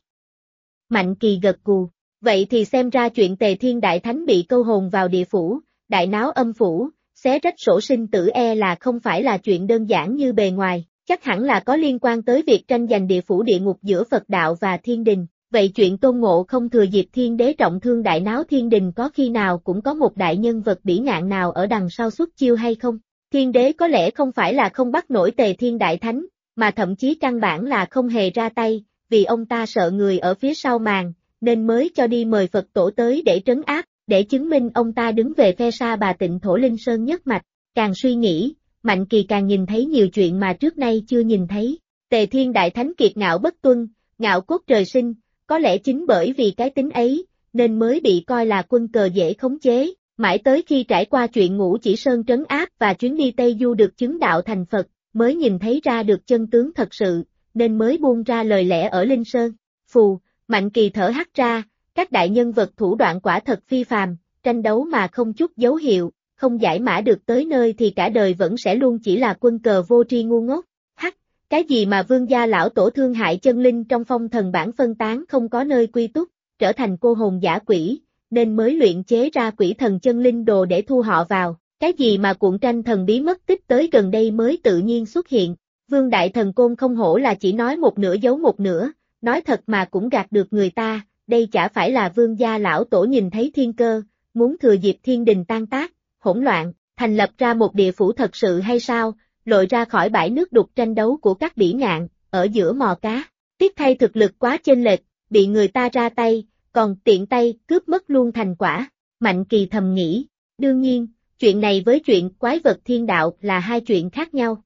Mạnh Kỳ gật gù, vậy thì xem ra chuyện Tề Thiên Đại Thánh bị câu hồn vào địa phủ, đại náo âm phủ, xé rách sổ sinh tử là không phải là chuyện đơn giản như bề ngoài. Chắc hẳn là có liên quan tới việc tranh giành địa phủ địa ngục giữa Phật đạo và thiên đình, vậy chuyện Tôn Ngộ không thừa dịp thiên đế trọng thương đại náo thiên đình có khi nào cũng có một đại nhân vật bỉ ngạn nào ở đằng sau xuất chiêu hay không? Thiên đế có lẽ không phải là không bắt nổi Tề Thiên Đại Thánh, mà thậm chí căn bản là không hề ra tay, vì ông ta sợ người ở phía sau màn, nên mới cho đi mời Phật tổ tới để trấn áp, để chứng minh ông ta đứng về phe Sa Bà Tịnh Thổ Linh Sơn nhất mạch. Càng suy nghĩ, Mạnh Kỳ càng nhìn thấy nhiều chuyện mà trước nay chưa nhìn thấy. Tề Thiên Đại Thánh kiệt ngạo bất tuân, ngạo cốt trời sinh, có lẽ chính bởi vì cái tính ấy, nên mới bị coi là quân cờ dễ khống chế, mãi tới khi trải qua chuyện Ngũ Chỉ Sơn trấn áp và chuyến đi Tây Du được chứng đạo thành Phật, mới nhìn thấy ra được chân tướng thật sự, nên mới buông ra lời lẽ ở Linh Sơn. Phù, Mạnh Kỳ thở hắt ra, các đại nhân vật thủ đoạn quả thật phi phàm, tranh đấu mà không chút dấu hiệu, không giải mã được tới nơi thì cả đời vẫn sẽ luôn chỉ là quân cờ vô tri ngu ngốc. Hắc, cái gì mà Vương gia lão tổ thương hại chân linh trong phong thần bản phân tán không có nơi quy túc, trở thành cô hồn dã quỷ, nên mới luyện chế ra quỷ thần chân linh đồ để thu họ vào. Cái gì mà cuộn tranh thần bí mất tích tới gần đây mới tự nhiên xuất hiện. Vương Đại Thần Côn không hổ là chỉ nói một nửa giấu một nửa, nói thật mà cũng gạt được người ta, đây chả phải là Vương gia lão tổ nhìn thấy thiên cơ, muốn thừa dịp thiên đình tan tác, hỗn loạn, thành lập ra một địa phủ thật sự hay sao, lội ra khỏi bãi nước đục tranh đấu của các bỉ ngạn, ở giữa mò cá. Tiếc thay thực lực quá chênh lệch, bị người ta ra tay, còn tiện tay cướp mất luôn thành quả. Mạnh Kỳ thầm nghĩ, đương nhiên, chuyện này với chuyện quái vật thiên đạo là hai chuyện khác nhau.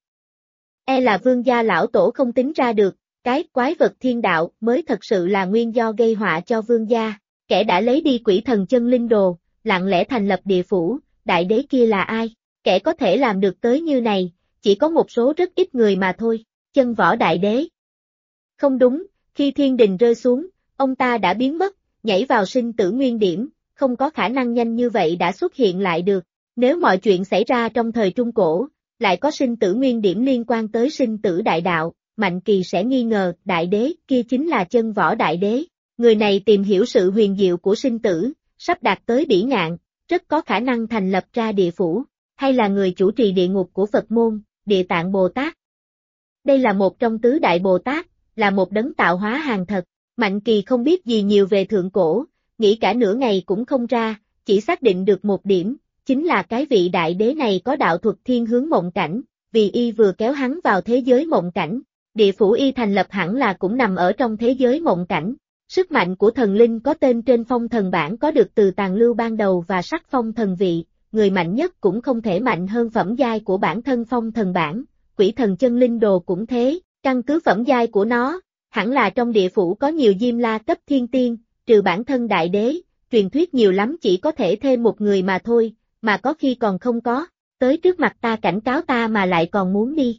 Là Vương gia lão tổ không tính ra được, cái quái vật thiên đạo mới thật sự là nguyên do gây họa cho Vương gia, kẻ đã lấy đi quỷ thần chân linh đồ, lặng lẽ thành lập địa phủ, đại đế kia là ai? Kẻ có thể làm được tới như này, chỉ có một số rất ít người mà thôi, Chân Võ đại đế. Không đúng, khi thiên đình rơi xuống, ông ta đã biến mất, nhảy vào sinh tử nguyên điểm, không có khả năng nhanh như vậy đã xuất hiện lại được. Nếu mọi chuyện xảy ra trong thời Trung Cổ, lại có sinh tử nguyên điểm liên quan tới sinh tử đại đạo, Mạnh Kỳ sẽ nghi ngờ đại đế kia chính là Chân Võ đại đế. Người này tìm hiểu sự huyền diệu của sinh tử, sắp đạt tới bỉ ngạn, rất có khả năng thành lập ra địa phủ, hay là người chủ trì địa ngục của Phật môn, Địa Tạng Bồ Tát. Đây là một trong tứ đại Bồ Tát, là một đấng tạo hóa hàng thật. Mạnh Kỳ không biết gì nhiều về thượng cổ, nghĩ cả nửa ngày cũng không ra, chỉ xác định được một điểm, chính là cái vị đại đế này có đạo thuật thiên hướng mộng cảnh, vì y vừa kéo hắn vào thế giới mộng cảnh. Địa phủ y thành lập hẳn là cũng nằm ở trong thế giới mộng cảnh. Sức mạnh của thần linh có tên trên phong thần bản có được từ tàn lưu ban đầu và sắc phong thần vị, người mạnh nhất cũng không thể mạnh hơn phẩm giai của bản thân phong thần bản, quỷ thần chân linh đồ cũng thế, căn cứ phẩm giai của nó, hẳn là trong địa phủ có nhiều diêm la cấp thiên tiên, trừ bản thân đại đế, truyền thuyết nhiều lắm chỉ có thể thêm một người mà thôi, mà có khi còn không có, tới trước mặt ta cảnh cáo ta mà lại còn muốn đi.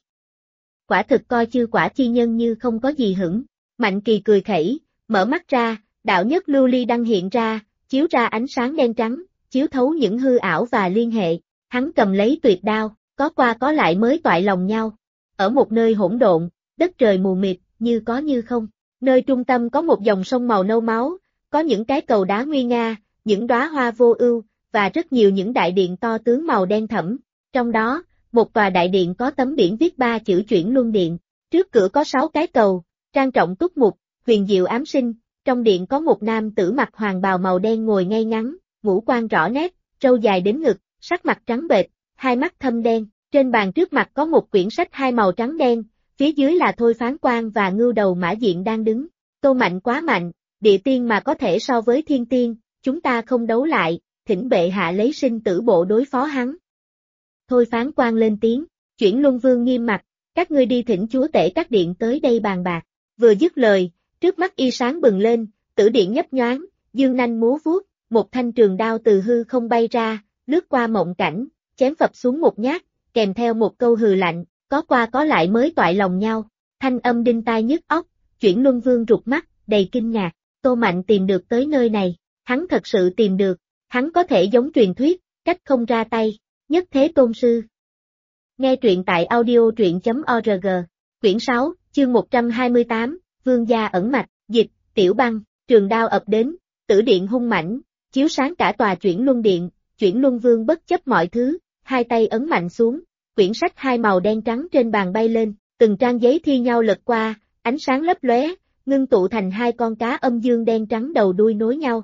Quả thực coi chư quả chi nhân như không có gì hửng. Mạnh Kỳ cười khẩy, mở mắt ra, đạo nhất lưu ly đăng hiện ra, chiếu ra ánh sáng đen trắng, chiếu thấu những hư ảo và liên hệ. Hắn cầm lấy tuyệt đao, có qua có lại mới toại lòng nhau. Ở một nơi hỗn độn, đất trời mù mịt, như có như không. Nơi trung tâm có một dòng sông màu nâu máu, có những cái cầu đá nguy nga, những đóa hoa vô ưu, và rất nhiều những đại điện to tướng màu đen thẫm. Trong đó, một tòa đại điện có tấm biển viết 3 chữ Chuyển Luân Điện. Trước cửa có 6 cái cầu, trang trọng túc mục, huyền diệu ám sinh. Trong điện có một nam tử mặc hoàng bào màu đen ngồi ngay ngắn, ngũ quan rõ nét, râu dài đến ngực, sắc mặt trắng bệch, hai mắt thâm đen. Trên bàn trước mặt có một quyển sách hai màu trắng đen, phía dưới là Thôi Phán Quan và Ngưu Đầu Mã Diện đang đứng. Tô Mạnh quá mạnh, địa tiên mà có thể so với thiên tiên, chúng ta không đấu lại, thỉnh bệ hạ lấy sinh tử bộ đối phó hắn. Thôi Phán Quan lên tiếng, Chuyển Luân Vương nghiêm mặt, các ngươi đi thỉnh chúa tể các điện tới đây bàn bạc. Vừa dứt lời, trước mắt y sáng bừng lên, tử điện nhấp nhoáng, dương nanh múa vuốt, một thanh trường đao từ hư không bay ra, lướt qua mộng cảnh, chém phập xuống một nhát, kèm theo một câu hừ lạnh, có qua có lại mới toại lòng nhau. Thanh âm đinh tai nhức óc, Chuyển Luân Vương rụt mắt, đầy kinh ngạc, Tô Mạnh tìm được tới nơi này, hắn thật sự tìm được, hắn có thể giống truyền thuyết, cách không ra tay, nhất thế tôn sư. Nghe truyện tại audio.org, quyển 6, chương 128, Vương gia ẩn mạch, dịch, Tiểu Băng, trường đao ập đến, tử điện hung mãnh, chiếu sáng cả tòa Chuyển Luân Điện, Chuyển Luân Vương bất chấp mọi thứ, hai tay ấn mạnh xuống, quyển sách hai màu đen trắng trên bàn bay lên, từng trang giấy thi nhau lật qua, ánh sáng lấp lóe, ngưng tụ thành hai con cá âm dương đen trắng đầu đuôi nối nhau.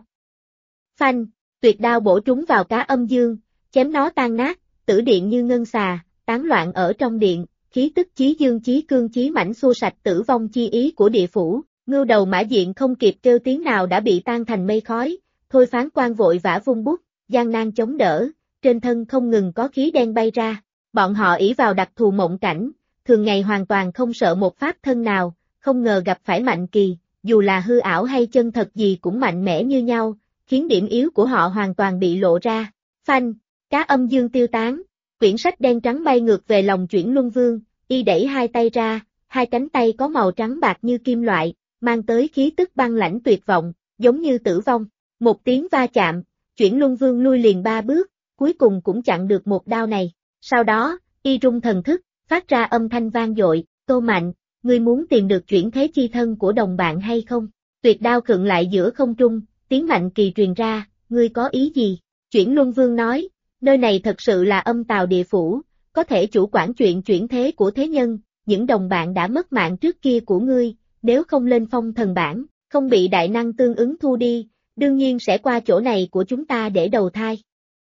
Phanh, tuyệt đao bổ trúng vào cá âm dương, chém nó tan nát, tử điện như ngân xà, tán loạn ở trong điện, khí tức chí dương chí cương chí mãnh xua sạch tử vong chi ý của địa phủ. Ngưu Đầu Mã Diện không kịp kêu tiếng nào đã bị tan thành mây khói, Thôi Phán Quan vội vã vung bút, gian nan chống đỡ, trên thân không ngừng có khí đen bay ra. Bọn họ ỷ vào đặc thù mộng cảnh, thường ngày hoàn toàn không sợ một pháp thân nào, không ngờ gặp phải Mạnh Kỳ, dù là hư ảo hay chân thật gì cũng mạnh mẽ như nhau, khiến điểm yếu của họ hoàn toàn bị lộ ra. Phanh, cá âm dương tiêu tán, quyển sách đen trắng bay ngược về lòng Chuyển Luân Vương, y đẩy hai tay ra, hai cánh tay có màu trắng bạc như kim loại, mang tới khí tức băng lãnh tuyệt vọng, giống như tử vong. Một tiếng va chạm, Chuyển Luân Vương lui liền 3 bước, cuối cùng cũng chặn được một đao này. Sau đó, y rung thần thức, phát ra âm thanh vang dội, Tô Mạnh, ngươi muốn tìm được chuyển thế chi thân của đồng bạn hay không? Tuyệt đao khựng lại giữa không trung, tiếng Mạnh Kỳ truyền ra, ngươi có ý gì? Chuyển Luân Vương nói, nơi này thật sự là âm tào địa phủ, có thể chủ quản chuyện chuyển thế của thế nhân, những đồng bạn đã mất mạng trước kia của ngươi, nếu không lên phong thần bảng, không bị đại năng tương ứng thu đi, đương nhiên sẽ qua chỗ này của chúng ta để đầu thai.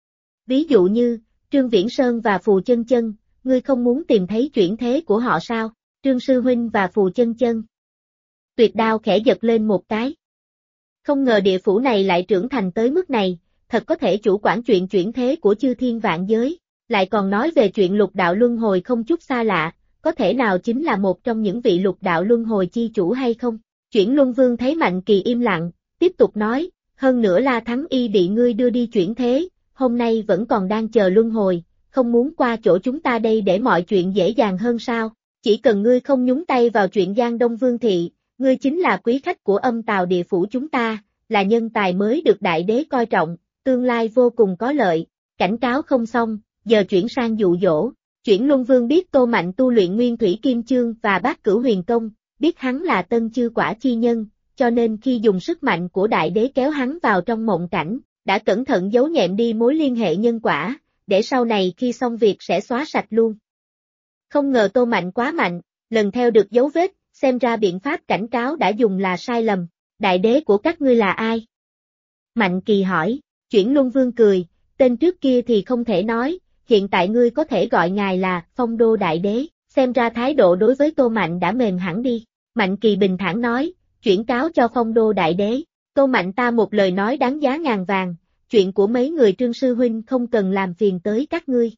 Ví dụ như, Trương Viễn Sơn và Phù Chân Chân, ngươi không muốn tìm thấy chuyển thế của họ sao? Trương Sư Huynh và Phù Chân Chân. Tuyệt đao khẽ giật lên một cái. Không ngờ địa phủ này lại trưởng thành tới mức này, thật có thể chủ quản chuyện chuyển thế của chư thiên vạn giới, lại còn nói về chuyện lục đạo luân hồi không chút xa lạ, có thể nào chính là một trong những vị lục đạo luân hồi chi chủ hay không? Chuyển Luân Vương thấy Mạnh Kỳ im lặng, tiếp tục nói, hơn nữa La Thắng Y bị ngươi đưa đi chuyển thế, hôm nay vẫn còn đang chờ luân hồi, không muốn qua chỗ chúng ta đây để mọi chuyện dễ dàng hơn sao? Chỉ cần ngươi không nhúng tay vào chuyện Giang Đông Vương Thị, ngươi chính là quý khách của âm tào địa phủ chúng ta, là nhân tài mới được đại đế coi trọng, tương lai vô cùng có lợi. Cảnh cáo không xong, giờ chuyển sang dụ dỗ. Chuyển Luân Vương biết Tô Mạnh tu luyện Nguyên Thủy Kim Chương và Bát Cửu Huyền Công, biết hắn là tân chư quả chi nhân, cho nên khi dùng sức mạnh của đại đế kéo hắn vào trong mộng cảnh, đã cẩn thận giấu nhẹm đi mối liên hệ nhân quả, để sau này khi xong việc sẽ xóa sạch luôn. Không ngờ Tô Mạnh quá mạnh, lần theo được dấu vết, xem ra biện pháp cảnh cáo đã dùng là sai lầm. Đại đế của các ngươi là ai? Mạnh Kỳ hỏi. Chuyển Luân Vương cười, tên trước kia thì không thể nói, hiện tại ngươi có thể gọi ngài là Phong Đô Đại Đế, xem ra thái độ đối với Tô Mạnh đã mềm hẳn đi. Mạnh Kỳ bình thản nói, chuyển cáo cho Phong Đô Đại Đế, Tô Mạnh ta một lời nói đáng giá ngàn vàng, chuyện của mấy người Trương Sư Huynh không cần làm phiền tới các ngươi.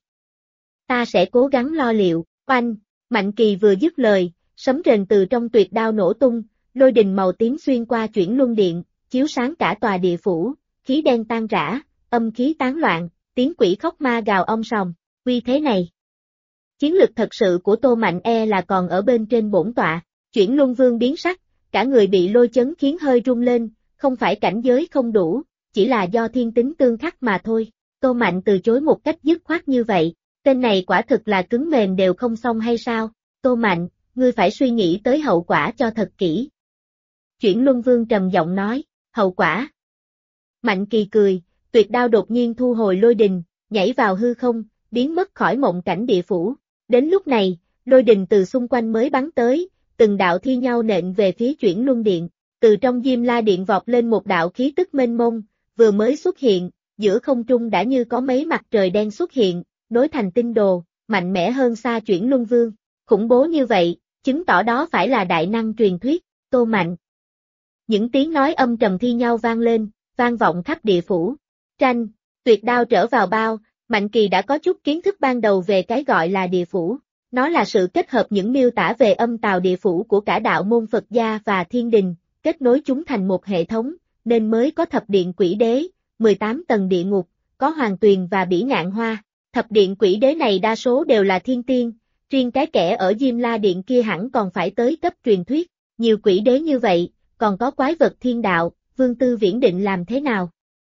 Ta sẽ cố gắng lo liệu. Oanh, Mạnh Kỳ vừa dứt lời, sấm rền từ trong tuyệt đao nổ tung, lôi đình màu tím xuyên qua Chuyển Luân Điện, chiếu sáng cả tòa địa phủ, khí đen tan rã, âm khí tán loạn, tiếng quỷ khóc ma gào om sòm, uy thế này. Chiến lực thật sự của Tô Mạnh là còn ở bên trên bổn tọa. Chuyển Luân Vương biến sắc, cả người bị lôi chấn khiến hơi rung lên, không phải cảnh giới không đủ, chỉ là do thiên tính tương khắc mà thôi. Tô Mạnh từ chối một cách dứt khoát như vậy, tên này quả thực là cứng mềm đều không xong hay sao? Tô Mạnh, ngươi phải suy nghĩ tới hậu quả cho thật kỹ. Chuyển Luân Vương trầm giọng nói, hậu quả. Mạnh Kỳ cười, tuyệt đao đột nhiên thu hồi lôi đình, nhảy vào hư không, biến mất khỏi mộng cảnh địa phủ. Đến lúc này, lôi đình từ xung quanh mới bắn tới, từng đạo thi nhau nện về phía Chuyển Luân Điện. Từ trong Diêm La Điện vọt lên một đạo khí tức mênh mông, vừa mới xuất hiện, giữa không trung đã như có mấy mặt trời đen xuất hiện, nối thành tinh đồ, mạnh mẽ hơn xa Chuyển Luân Vương. Khủng bố như vậy, chứng tỏ đó phải là đại năng truyền thuyết, Tô Mạnh. Những tiếng nói âm trầm thi nhau vang lên, vang vọng khắp địa phủ. Tranh, tuyệt đao trở vào bao, Mạnh Kỳ đã có chút kiến thức ban đầu về cái gọi là địa phủ. Nó là sự kết hợp những miêu tả về âm tào địa phủ của cả đạo môn Phật gia và thiên đình, kết nối chúng thành một hệ thống, nên mới có thập điện quỷ đế, 18 tầng địa ngục, có hoàng tuyền và bỉ ngạn hoa. Thập điện quỷ đế này đa số đều là thiên tiên, riêng cái kẻ ở Diêm La Điện kia hẳn còn phải tới cấp truyền thuyết. Nhiều quỷ đế như vậy, còn có quái vật thiên đạo, Vương Tư Viễn định làm thế nào?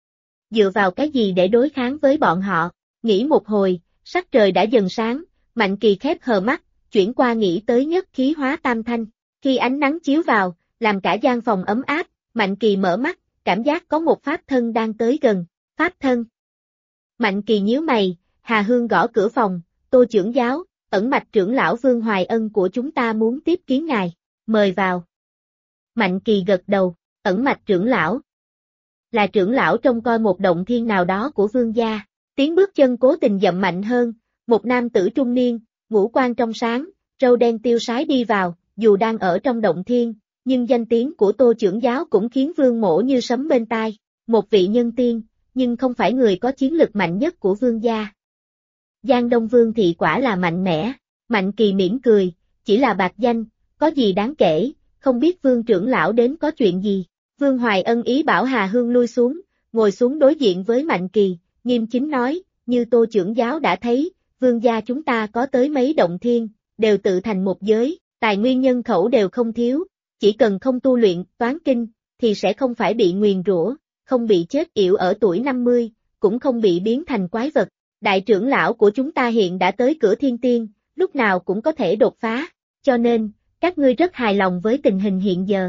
Dựa vào cái gì để đối kháng với bọn họ? Nghĩ một hồi, sắc trời đã dần sáng, Mạnh Kỳ khép hờ mắt, chuyển qua nghĩ tới nhất khí hóa tam thanh. Khi ánh nắng chiếu vào, làm cả gian phòng ấm áp, Mạnh Kỳ mở mắt, cảm giác có một pháp thân đang tới gần. Pháp thân. Mạnh Kỳ nhíu mày, Hà Hương gõ cửa phòng, Tô trưởng giáo, ẩn mạch trưởng lão Vương Hoài Ân của chúng ta muốn tiếp kiến ngài, mời vào. Mạnh Kỳ gật đầu, ẩn mạch trưởng lão. Là trưởng lão trông coi một động thiên nào đó của Vương gia. Tiếng bước chân cố tình dậm mạnh hơn, một nam tử trung niên, ngũ quan trong sáng, râu đen tiêu sái đi vào, dù đang ở trong động thiên, nhưng danh tiếng của Tô trưởng giáo cũng khiến Vương Mỗ như sấm bên tai. Một vị nhân tiên, nhưng không phải người có chiến lực mạnh nhất của Vương gia. Giang Đông Vương thị quả là mạnh mẽ. Mạnh Kỳ mỉm cười, chỉ là bạc danh, có gì đáng kể, không biết Vương trưởng lão đến có chuyện gì. Vương Hoài Ân ý bảo Hà Hương lui xuống, ngồi xuống đối diện với Mạnh Kỳ, nghiêm chính nói, như Tô trưởng giáo đã thấy, vương gia chúng ta có tới mấy động thiên, đều tự thành một giới, tài nguyên nhân khẩu đều không thiếu, chỉ cần không tu luyện toán kinh, thì sẽ không phải bị nguyền rủa, không bị chết yểu ở tuổi 50, cũng không bị biến thành quái vật. Đại trưởng lão của chúng ta hiện đã tới cửa thiên tiên, lúc nào cũng có thể đột phá, cho nên, các ngươi rất hài lòng với tình hình hiện giờ.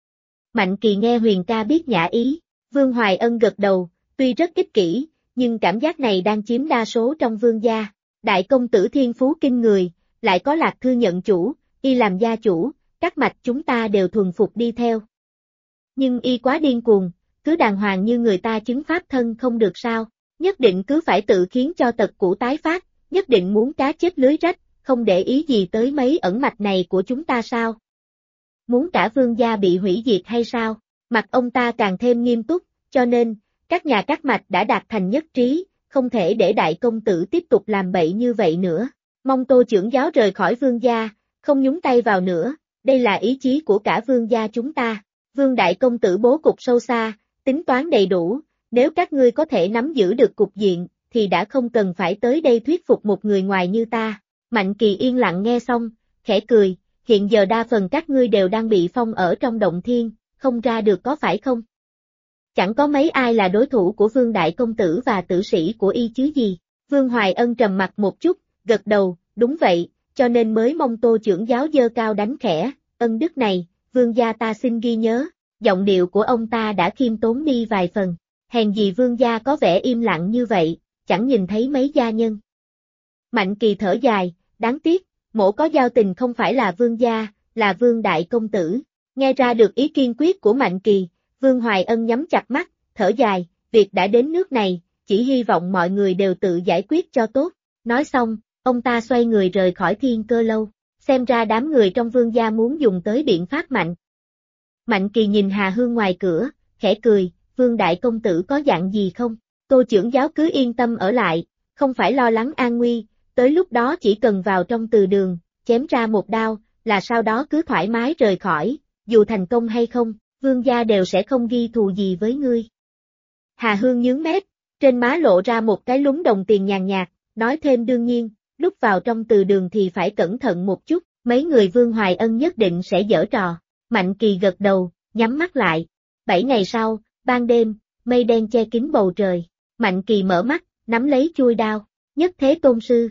Mạnh Kỳ nghe Huyền ca biết nhã ý, Vương Hoài Ân gật đầu, tuy rất ích kỷ, nhưng cảm giác này đang chiếm đa số trong vương gia. Đại công tử thiên phú kinh người, lại có Lạc Thư nhận chủ, y làm gia chủ, các mạch chúng ta đều thuần phục đi theo. Nhưng y quá điên cuồng, cứ đàng hoàng như người ta chứng pháp thân không được sao, nhất định cứ phải tự khiến cho tật cũ tái phát, nhất định muốn cá chết lưới rách, không để ý gì tới mấy ẩn mạch này của chúng ta sao? Muốn cả vương gia bị hủy diệt hay sao? Mặt ông ta càng thêm nghiêm túc, cho nên, các nhà các mạch đã đạt thành nhất trí, không thể để đại công tử tiếp tục làm bậy như vậy nữa. Mong Tô trưởng giáo rời khỏi vương gia, không nhúng tay vào nữa, đây là ý chí của cả vương gia chúng ta. Vương đại công tử bố cục sâu xa, tính toán đầy đủ, nếu các ngươi có thể nắm giữ được cục diện, thì đã không cần phải tới đây thuyết phục một người ngoài như ta. Mạnh Kỳ yên lặng nghe xong, khẽ cười, hiện giờ đa phần các ngươi đều đang bị phong ở trong động thiên, không ra được có phải không? Chẳng có mấy ai là đối thủ của Vương đại công tử và tử sĩ của y chứ gì. Vương Hoài Ân trầm mặt một chút, gật đầu, đúng vậy, cho nên mới mong Tô trưởng giáo giơ cao đánh khẽ, ân đức này, vương gia ta xin ghi nhớ. Giọng điệu của ông ta đã khiêm tốn đi vài phần, hèn gì vương gia có vẻ im lặng như vậy, chẳng nhìn thấy mấy gia nhân. Mạnh Kỳ thở dài, đáng tiếc, mỗ có giao tình không phải là vương gia, là Vương đại công tử. Nghe ra được ý kiên quyết của Mạnh Kỳ, Vương Hoài Ân nhắm chặt mắt, thở dài, việc đã đến nước này, chỉ hy vọng mọi người đều tự giải quyết cho tốt. Nói xong, ông ta xoay người rời khỏi Thiên Cơ Lâu, xem ra đám người trong vương gia muốn dùng tới biện pháp mạnh. Mạnh Kỳ nhìn Hà Hương ngoài cửa, khẽ cười, Vương đại công tử có dặn gì không? Tô trưởng giáo cứ yên tâm ở lại, không phải lo lắng an nguy, tới lúc đó chỉ cần vào trong từ đường, chém ra một đao, là sau đó cứ thoải mái rời khỏi, dù thành công hay không, vương gia đều sẽ không ghi thù gì với ngươi. Hà Hương nhướng mép, trên má lộ ra một cái lúm đồng tiền nhàn nhạt, nói thêm đương nhiên, lúc vào trong từ đường thì phải cẩn thận một chút, mấy người Vương Hoài Ân nhất định sẽ giở trò. Mạnh Kỳ gật đầu, nhắm mắt lại. 7 ngày sau, ban đêm, mây đen che kín bầu trời. Mạnh Kỳ mở mắt, nắm lấy chuôi đao. Nhất Thế Tôn Sư.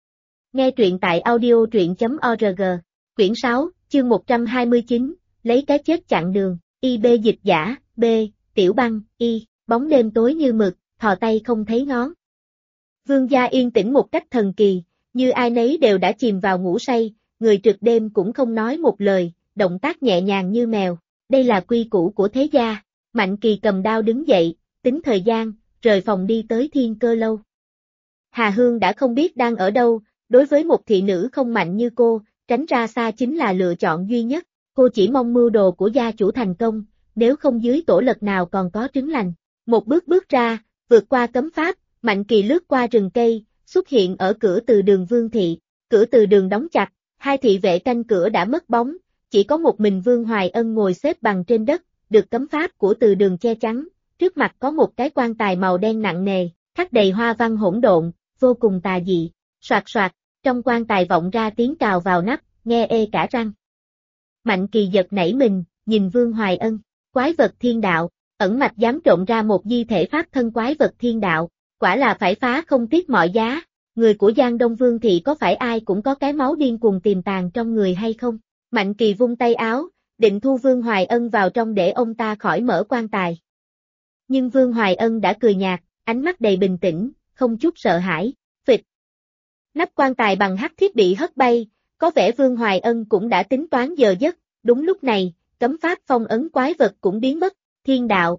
Nghe truyện tại audio.org. Quyển 6, chương 129, lấy cái chết chặn đường. IB dịch giả, B, Tiểu Băng, Y, bóng đêm tối như mực, thò tay không thấy ngón. Vương gia yên tĩnh một cách thần kỳ, như ai nấy đều đã chìm vào ngủ say, người trực đêm cũng không nói một lời, động tác nhẹ nhàng như mèo. Đây là quy củ của thế gia. Mạnh Kỳ cầm đao đứng dậy, tính thời gian, rời phòng đi tới Thiên Cơ Lâu. Hà Hương đã không biết đang ở đâu, đối với một thị nữ không mạnh như cô, tránh ra xa chính là lựa chọn duy nhất. Cô chỉ mong mưu đồ của gia chủ thành công, nếu không dưới tổ lật nào còn có trứng lành. Một bước bước ra, vượt qua cấm pháp, Mạnh Kỳ lướt qua rừng cây, xuất hiện ở cửa từ đường Vương thị. Cửa từ đường đóng chặt, hai thị vệ canh cửa đã mất bóng, chỉ có một mình Vương Hoài Ân ngồi xếp bằng trên đất, được cấm pháp của từ đường che chắn, trước mặt có một cái quan tài màu đen nặng nề, khắc đầy hoa văn hỗn độn, vô cùng tà dị. Soạt soạt, trong quan tài vọng ra tiếng cào vào nắp, nghe ê cả răng. Mạnh Kỳ giật nảy mình, nhìn Vương Hoài Ân, quái vật thiên đạo, ẩn mạch dám trộn ra một di thể pháp thân quái vật thiên đạo, quả là phải phá không tiếc mọi giá. Người của Giang Đông Vương thị có phải ai cũng có cái máu điên cuồng tiềm tàng trong người hay không? Mạnh Kỳ vung tay áo, định thu Vương Hoài Ân vào trong để ông ta khỏi mở quan tài. Nhưng Vương Hoài Ân đã cười nhạt, ánh mắt đầy bình tĩnh, không chút sợ hãi. Phịch. Nắp quan tài bằng hắc thiết bị hất bay, có vẻ Vương Hoài Ân cũng đã tính toán giờ giấc. Đúng lúc này, cấm pháp phong ấn quái vật cũng biến mất. Thiên đạo.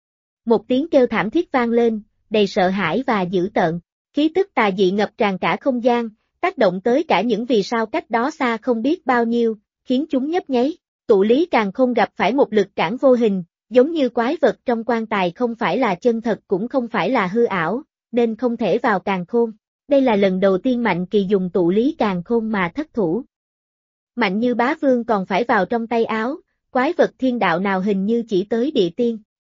Một tiếng kêu thảm thiết vang lên, đầy sợ hãi và dữ tợn. Khí tức tà dị ngập tràn cả không gian, tác động tới cả những vì sao cách đó xa không biết bao nhiêu, khiến chúng nhấp nháy. Tụ lý càn khôn gặp phải một lực cản vô hình, giống như quái vật trong quan tài không phải là chân thật cũng không phải là hư ảo, nên không thể vào càn khôn. Đây là lần đầu tiên Mạnh Kỳ dùng tụ lý càn khôn mà thất thủ. Mạnh như bá vương còn phải vào trong tay áo, quái vật thiên đạo nào hình như chỉ tới địa tiên,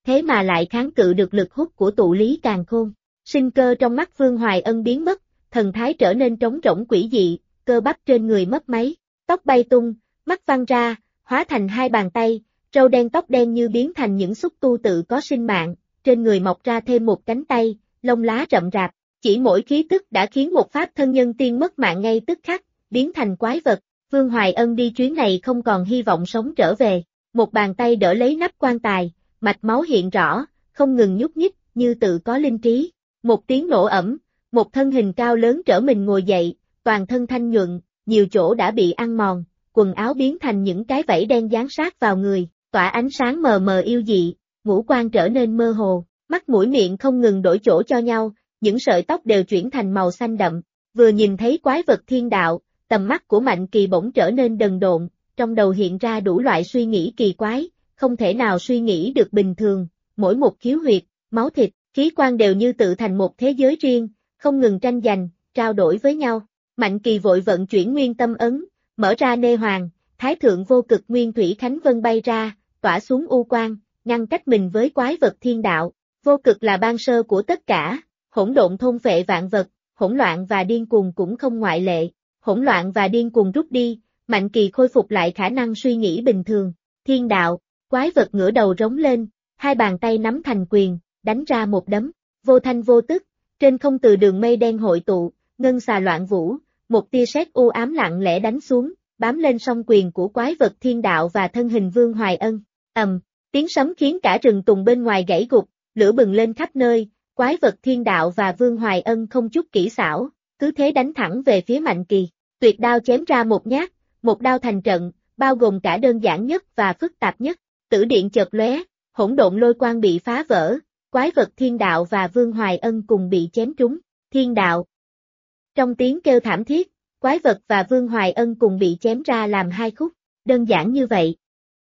thế mà lại kháng cự được lực hút của tụ lý càn khôn. Sinh cơ trong mắt Vương Hoài Ân biến mất, thần thái trở nên trống rỗng quỷ dị, cơ bắp trên người mất máy, tóc bay tung, mắt văng ra, hóa thành hai bàn tay, râu đen tóc đen như biến thành những xúc tu tự có sinh mạng, trên người mọc ra thêm một cánh tay, lông lá rậm rạp, chỉ mỗi khí tức đã khiến một pháp thân nhân tiên mất mạng ngay tức khắc, biến thành quái vật. Vương Hoài Ân đi chuyến này không còn hy vọng sống trở về, một bàn tay đỡ lấy nắp quan tài, mạch máu hiện rõ, không ngừng nhúc nhích, như tự có linh trí. Một tiếng nổ ẩm, một thân hình cao lớn trở mình ngồi dậy, toàn thân thanh nhuận, nhiều chỗ đã bị ăn mòn, quần áo biến thành những cái vảy đen dán sát vào người, tỏa ánh sáng mờ mờ yêu dị, ngũ quan trở nên mơ hồ, mắt mũi miệng không ngừng đổi chỗ cho nhau, những sợi tóc đều chuyển thành màu xanh đậm. Vừa nhìn thấy quái vật thiên đạo, tầm mắt của Mạnh Kỳ bỗng trở nên đần độn, trong đầu hiện ra đủ loại suy nghĩ kỳ quái, không thể nào suy nghĩ được bình thường, mỗi một khiếu huyệt, máu thịt, khí quan đều như tự thành một thế giới riêng, không ngừng tranh giành, trao đổi với nhau. Mạnh Kỳ vội vận chuyển nguyên tâm ấn, mở ra nê hoàng, thái thượng vô cực nguyên thủy khánh vân bay ra, tỏa xuống u quang, ngăn cách mình với quái vật thiên đạo. Vô cực là ban sơ của tất cả, hỗn độn thôn phệ vạn vật, hỗn loạn và điên cuồng cũng không ngoại lệ. Hỗn loạn và điên cuồng rút đi, Mạnh Kỳ khôi phục lại khả năng suy nghĩ bình thường. Thiên đạo, quái vật ngửa đầu rống lên, hai bàn tay nắm thành quyền, đánh ra một đấm, vô thanh vô tức, trên không từ đường mây đen hội tụ, ngân xà loạn vũ, một tia sét u ám lặng lẽ đánh xuống, bám lên song quyền của quái vật thiên đạo và thân hình Vương Hoài Ân. Tiếng sấm khiến cả rừng tùng bên ngoài gãy gục, lửa bừng lên khắp nơi, quái vật thiên đạo và Vương Hoài Ân không chút kỹ xảo, cứ thế đánh thẳng về phía Mạnh Kỳ. Tuyệt đao chém ra một nhát, một đao thành trận, bao gồm cả đơn giản nhất và phức tạp nhất. Tử điện chợt lóe, hỗn độn lôi quang bị phá vỡ, quái vật thiên đạo và Vương Hoài Ân cùng bị chém trúng. Thiên đạo. Trong tiếng kêu thảm thiết, quái vật và Vương Hoài Ân cùng bị chém ra làm hai khúc. Đơn giản như vậy.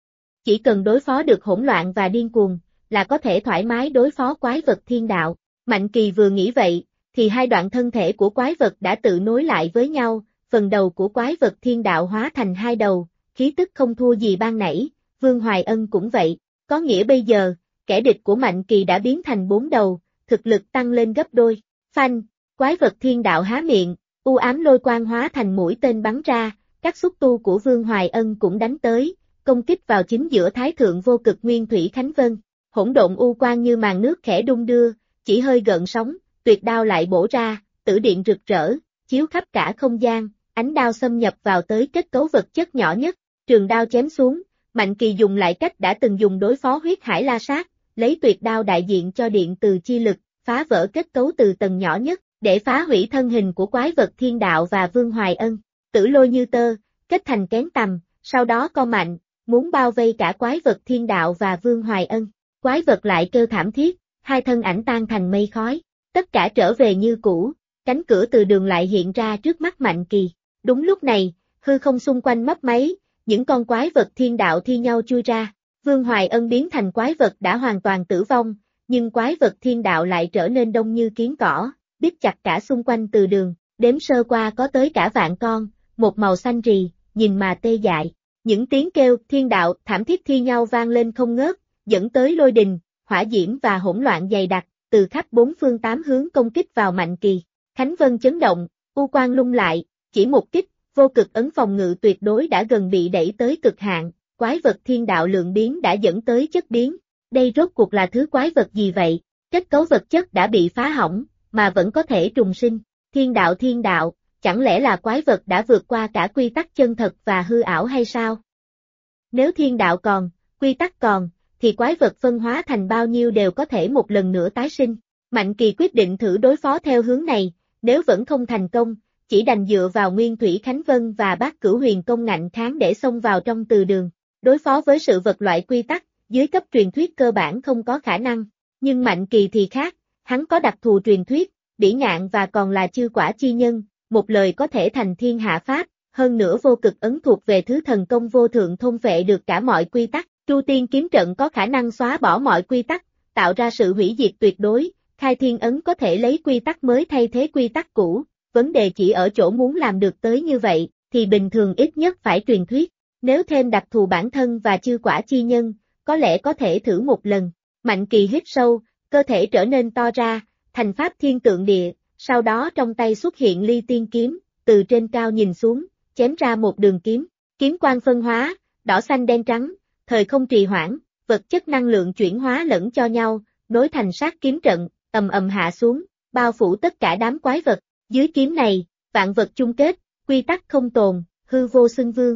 Chỉ cần đối phó được hỗn loạn và điên cuồng, là có thể thoải mái đối phó quái vật thiên đạo. Mạnh Kỳ vừa nghĩ vậy, thì hai đoạn thân thể của quái vật đã tự nối lại với nhau. Phần đầu của quái vật thiên đạo hóa thành hai đầu, khí tức không thua gì ban nãy, Vương Hoài Ân cũng vậy, có nghĩa bây giờ, kẻ địch của Mạnh Kỳ đã biến thành 4 đầu, thực lực tăng lên gấp đôi. Phanh, quái vật thiên đạo há miệng, u ám lôi quang hóa thành mũi tên bắn ra, các xúc tu của Vương Hoài Ân cũng đánh tới, công kích vào chính giữa thái thượng vô cực nguyên thủy khánh vân. Hỗn độn u quang như màn nước khẽ đung đưa, chỉ hơi gợn sóng, tuyệt đao lại bổ ra, tử điện rực rỡ, chiếu khắp cả không gian. Ánh đao xâm nhập vào tới kết cấu vật chất nhỏ nhất, trường đao chém xuống, Mạnh Kỳ dùng lại cách đã từng dùng đối phó huyết hải la sát, lấy tuyệt đao đại diện cho điện từ chi lực, phá vỡ kết cấu từ tầng nhỏ nhất, để phá hủy thân hình của quái vật thiên đạo và Vương Hoài Ân. Tử lôi như tơ, kết thành kén tầm, sau đó co mạnh, muốn bao vây cả quái vật thiên đạo và Vương Hoài Ân. Quái vật lại kêu thảm thiết, hai thân ảnh tan thành mây khói, tất cả trở về như cũ, cánh cửa từ đường lại hiện ra trước mắt Mạnh Kỳ. Đúng lúc này, hư không xung quanh mấp máy, những con quái vật thiên đạo thi nhau chui ra. Vương Hoài Ân biến thành quái vật đã hoàn toàn tử vong, nhưng quái vật thiên đạo lại trở nên đông như kiến cỏ, bít chặt cả xung quanh từ đường, đếm sơ qua có tới cả vạn con, một màu xanh rì, nhìn mà tê dại. Những tiếng kêu thiên đạo thảm thiết thi nhau vang lên không ngớt, dẫn tới lôi đình, hỏa diễm và hỗn loạn dày đặc, từ khắp bốn phương tám hướng công kích vào Mạnh Kỳ. Khánh Vân chấn động, u quang lung lại. Chỉ một kích, vô cực ấn phòng ngự tuyệt đối đã gần bị đẩy tới cực hạn, quái vật thiên đạo lượng biến đã dẫn tới chất biến. Đây rốt cuộc là thứ quái vật gì vậy? Kết cấu vật chất đã bị phá hỏng, mà vẫn có thể trùng sinh. Thiên đạo, chẳng lẽ là quái vật đã vượt qua cả quy tắc chân thật và hư ảo hay sao? Nếu thiên đạo còn, quy tắc còn, thì quái vật phân hóa thành bao nhiêu đều có thể một lần nữa tái sinh. Mạnh Kỳ quyết định thử đối phó theo hướng này, nếu vẫn không thành công, chỉ đành dựa vào Nguyên Thủy Khánh Vân và Bát Cửu Huyền Công ngạnh kháng để xông vào trong từ đường. Đối phó với sự vật loại quy tắc, dưới cấp truyền thuyết cơ bản không có khả năng. Nhưng Mạnh Kỳ thì khác, hắn có đặc thù truyền thuyết, bỉ ngạn và còn là chư quả chi nhân, một lời có thể thành thiên hạ pháp, hơn nữa vô cực ấn thuộc về thứ thần công vô thượng thôn phệ được cả mọi quy tắc. Tru Tiên kiếm trận có khả năng xóa bỏ mọi quy tắc, tạo ra sự hủy diệt tuyệt đối. Khai Thiên ấn có thể lấy quy tắc mới thay thế quy tắc cũ. Vấn đề chỉ ở chỗ muốn làm được tới như vậy, thì bình thường ít nhất phải truyền thuyết. Nếu thêm đặc thù bản thân và chư quả chi nhân, có lẽ có thể thử một lần. Mạnh Kỳ hít sâu, cơ thể trở nên to ra, thành pháp thiên tượng địa, sau đó trong tay xuất hiện ly tiên kiếm, từ trên cao nhìn xuống, chém ra một đường kiếm, kiếm quang phân hóa, đỏ xanh đen trắng, thời không trì hoãn, vật chất năng lượng chuyển hóa lẫn cho nhau, nối thành sát kiếm trận, ầm ầm hạ xuống, bao phủ tất cả đám quái vật, dưới kiếm này, vạn vật chung kết, quy tắc không tồn, hư vô xưng vương.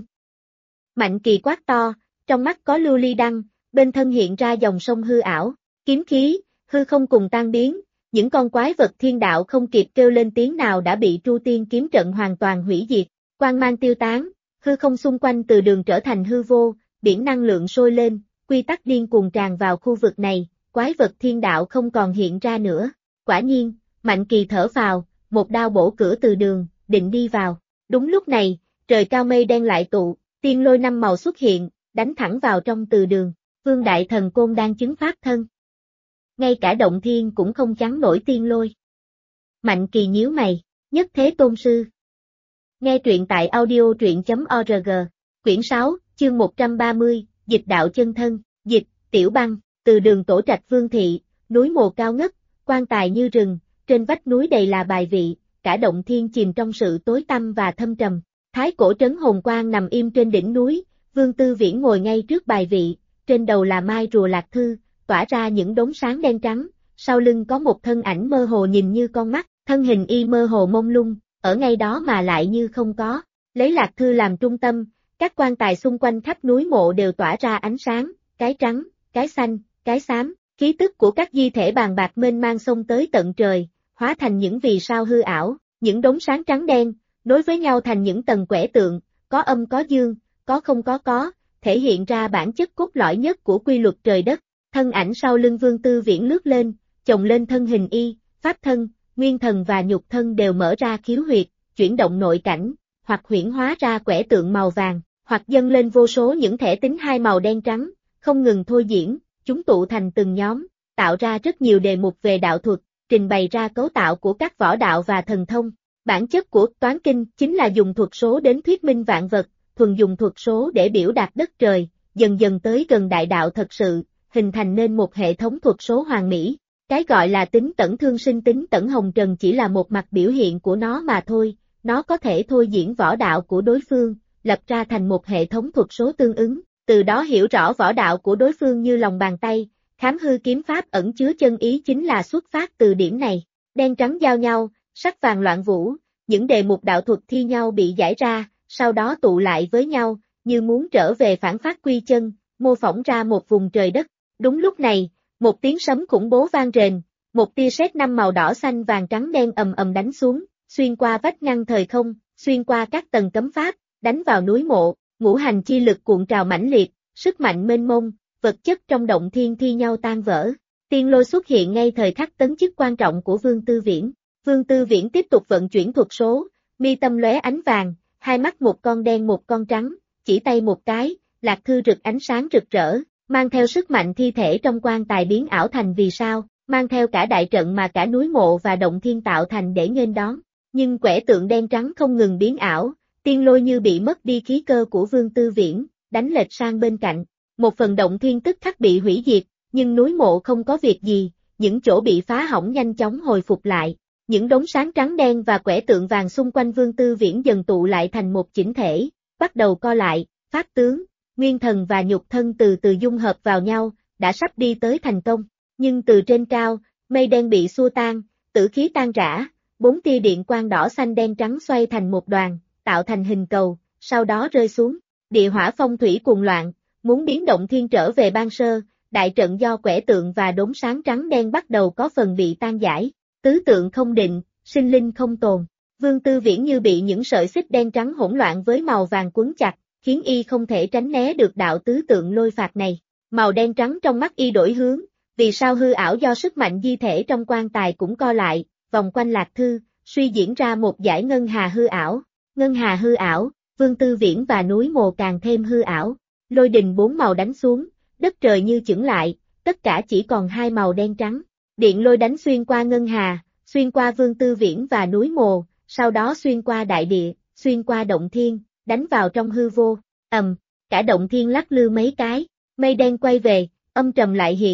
Mạnh Kỳ quát to, trong mắt có lưu ly đăng, bên thân hiện ra dòng sông hư ảo, kiếm khí, hư không cùng tan biến, những con quái vật thiên đạo không kịp kêu lên tiếng nào đã bị Tru Tiên kiếm trận hoàn toàn hủy diệt, quang mang tiêu tán, hư không xung quanh từ đường trở thành hư vô, biển năng lượng sôi lên, quy tắc điên cuồng tràn vào khu vực này, quái vật thiên đạo không còn hiện ra nữa. Quả nhiên, Mạnh Kỳ thở phào, một đao bổ cửa từ đường, định đi vào. Đúng lúc này, trời cao mây đen lại tụ, tiên lôi 5 màu xuất hiện, đánh thẳng vào trong từ đường. Vương Đại Thần Côn đang chứng pháp thân. Ngay cả động thiên cũng không chắn nổi tiên lôi. Mạnh Kỳ nhíu mày, nhất thế tôn sư. Nghe truyện tại audio truyện.org, quyển 6, chương 130, dịch đạo chân thân, dịch, Tiểu Băng, từ đường Tổ Trạch Vương Thị, núi mồ cao ngất, quan tài như rừng, trên vách núi đầy là bài vị, cả động thiên chìm trong sự tối tăm và thâm trầm. Thái cổ trấn hồn quang nằm im trên đỉnh núi, Vương Tư Viễn ngồi ngay trước bài vị, trên đầu là mai rùa lạc thư, tỏa ra những đốm sáng đen trắng, sau lưng có một thân ảnh mơ hồ nhìn như con mắt, thân hình y mơ hồ mông lung, ở ngay đó mà lại như không có. Lấy lạc thư làm trung tâm, các quan tài xung quanh khắp núi mộ đều tỏa ra ánh sáng, cái trắng, cái xanh, cái xám, khí tức của các di thể bàn bạc mênh mang xông tới tận trời, hóa thành những vì sao hư ảo, những đốm sáng trắng đen, nối với nhau thành những tầng quẻ tượng, có âm có dương, có không có, thể hiện ra bản chất cốt lõi nhất của quy luật trời đất. Thân ảnh sau lưng Vương Tư Viễn lướt lên, chồng lên thân hình y, pháp thân, nguyên thần và nhục thân đều mở ra khiếu huyệt, chuyển động nội cảnh, hoặc huyễn hóa ra quẻ tượng màu vàng, hoặc dâng lên vô số những thẻ tính hai màu đen trắng, không ngừng thôi diễn, chúng tụ thành từng nhóm, tạo ra rất nhiều đề mục về đạo thuật, trình bày ra cấu tạo của các võ đạo và thần thông. Bản chất của toán kinh chính là dùng thuật số đến thuyết minh vạn vật, thuần dùng thuật số để biểu đạt đất trời, dần dần tới gần đại đạo thật sự, hình thành nên một hệ thống thuật số hoàn mỹ. Cái gọi là tính tẩn thương sinh tính tẩn hồng trần chỉ là một mặt biểu hiện của nó mà thôi, nó có thể thôi diễn võ đạo của đối phương, lập ra thành một hệ thống thuật số tương ứng, từ đó hiểu rõ võ đạo của đối phương như lòng bàn tay, khám hư kiếm pháp ẩn chứa chân ý chính là xuất phát từ điểm này. Đen trắng giao nhau, sắc vàng loạn vũ, những đề mục đạo thuật thi nhau bị giải ra, sau đó tụ lại với nhau, như muốn trở về phản phát quy chân, mô phỏng ra một vùng trời đất. Đúng lúc này, một tiếng sấm khủng bố vang rền, một tia sét 5 màu đỏ xanh vàng trắng đen ầm ầm đánh xuống, xuyên qua vách ngăn thời không, xuyên qua các tầng cấm pháp, đánh vào núi mộ, ngũ hành chi lực cuộn trào mãnh liệt, sức mạnh mênh mông, vật chất trong động thiên thi nhau tan vỡ. Tiên lôi xuất hiện ngay thời khắc tấn chức quan trọng của Vương Tư Viễn. Vương Tư Viễn tiếp tục vận chuyển thuật số, mi tâm lóe ánh vàng, hai mắt một con đen một con trắng, chỉ tay một cái, lạc thư rực ánh sáng rực rỡ, mang theo sức mạnh thi thể trong quan tài biến ảo thành vì sao, mang theo cả đại trận mà cả núi mộ và động thiên tạo thành để nghênh đón. Nhưng quẻ tượng đen trắng không ngừng biến ảo, tiên lôi như bị mất đi khí cơ của Vương Tư Viễn, đánh lệch sang bên cạnh. Một phần động thiên tức khắc bị hủy diệt, nhưng núi mộ không có việc gì, những chỗ bị phá hỏng nhanh chóng hồi phục lại. Những đốm sáng trắng đen và quẻ tượng vàng xung quanh Vương Tư Viễn dần tụ lại thành một chỉnh thể, bắt đầu co lại, pháp tướng, nguyên thần và nhục thân từ từ dung hợp vào nhau, đã sắp đi tới thành công. Nhưng từ trên cao, mây đen bị xua tan, tử khí tan rã, 4 tia điện quang đỏ xanh đen trắng xoay thành một đoàn, tạo thành hình cầu, sau đó rơi xuống. Địa hỏa phong thủy cuồng loạn, muốn biến động thiên trở về ban sơ, đại trận do quẻ tượng và đốm sáng trắng đen bắt đầu có phần bị tan giải. Tứ tượng không định, sinh linh không tồn. Vương Tư Viễn như bị những sợi xích đen trắng hỗn loạn với màu vàng quấn chặt, khiến y không thể tránh né được đạo tứ tượng lôi phạt này. Màu đen trắng trong mắt y đổi hướng, vì sao hư ảo do sức mạnh di thể trong quan tài cũng co lại, vòng quanh lạc thư, suy diễn ra một dải ngân hà hư ảo. Ngân hà hư ảo, Vương Tư Viễn và núi mồ càng thêm hư ảo. Lôi đình 4 màu đánh xuống, đất trời như chững lại, tất cả chỉ còn 2 màu đen trắng. Điện lôi đánh xuyên qua ngân hà, xuyên qua Vương Tư Viễn và núi mồ, sau đó xuyên qua đại địa, xuyên qua động thiên, đánh vào trong hư vô. Cả động thiên lắc lư mấy cái, mây đen quay về, âm trầm lại hiện,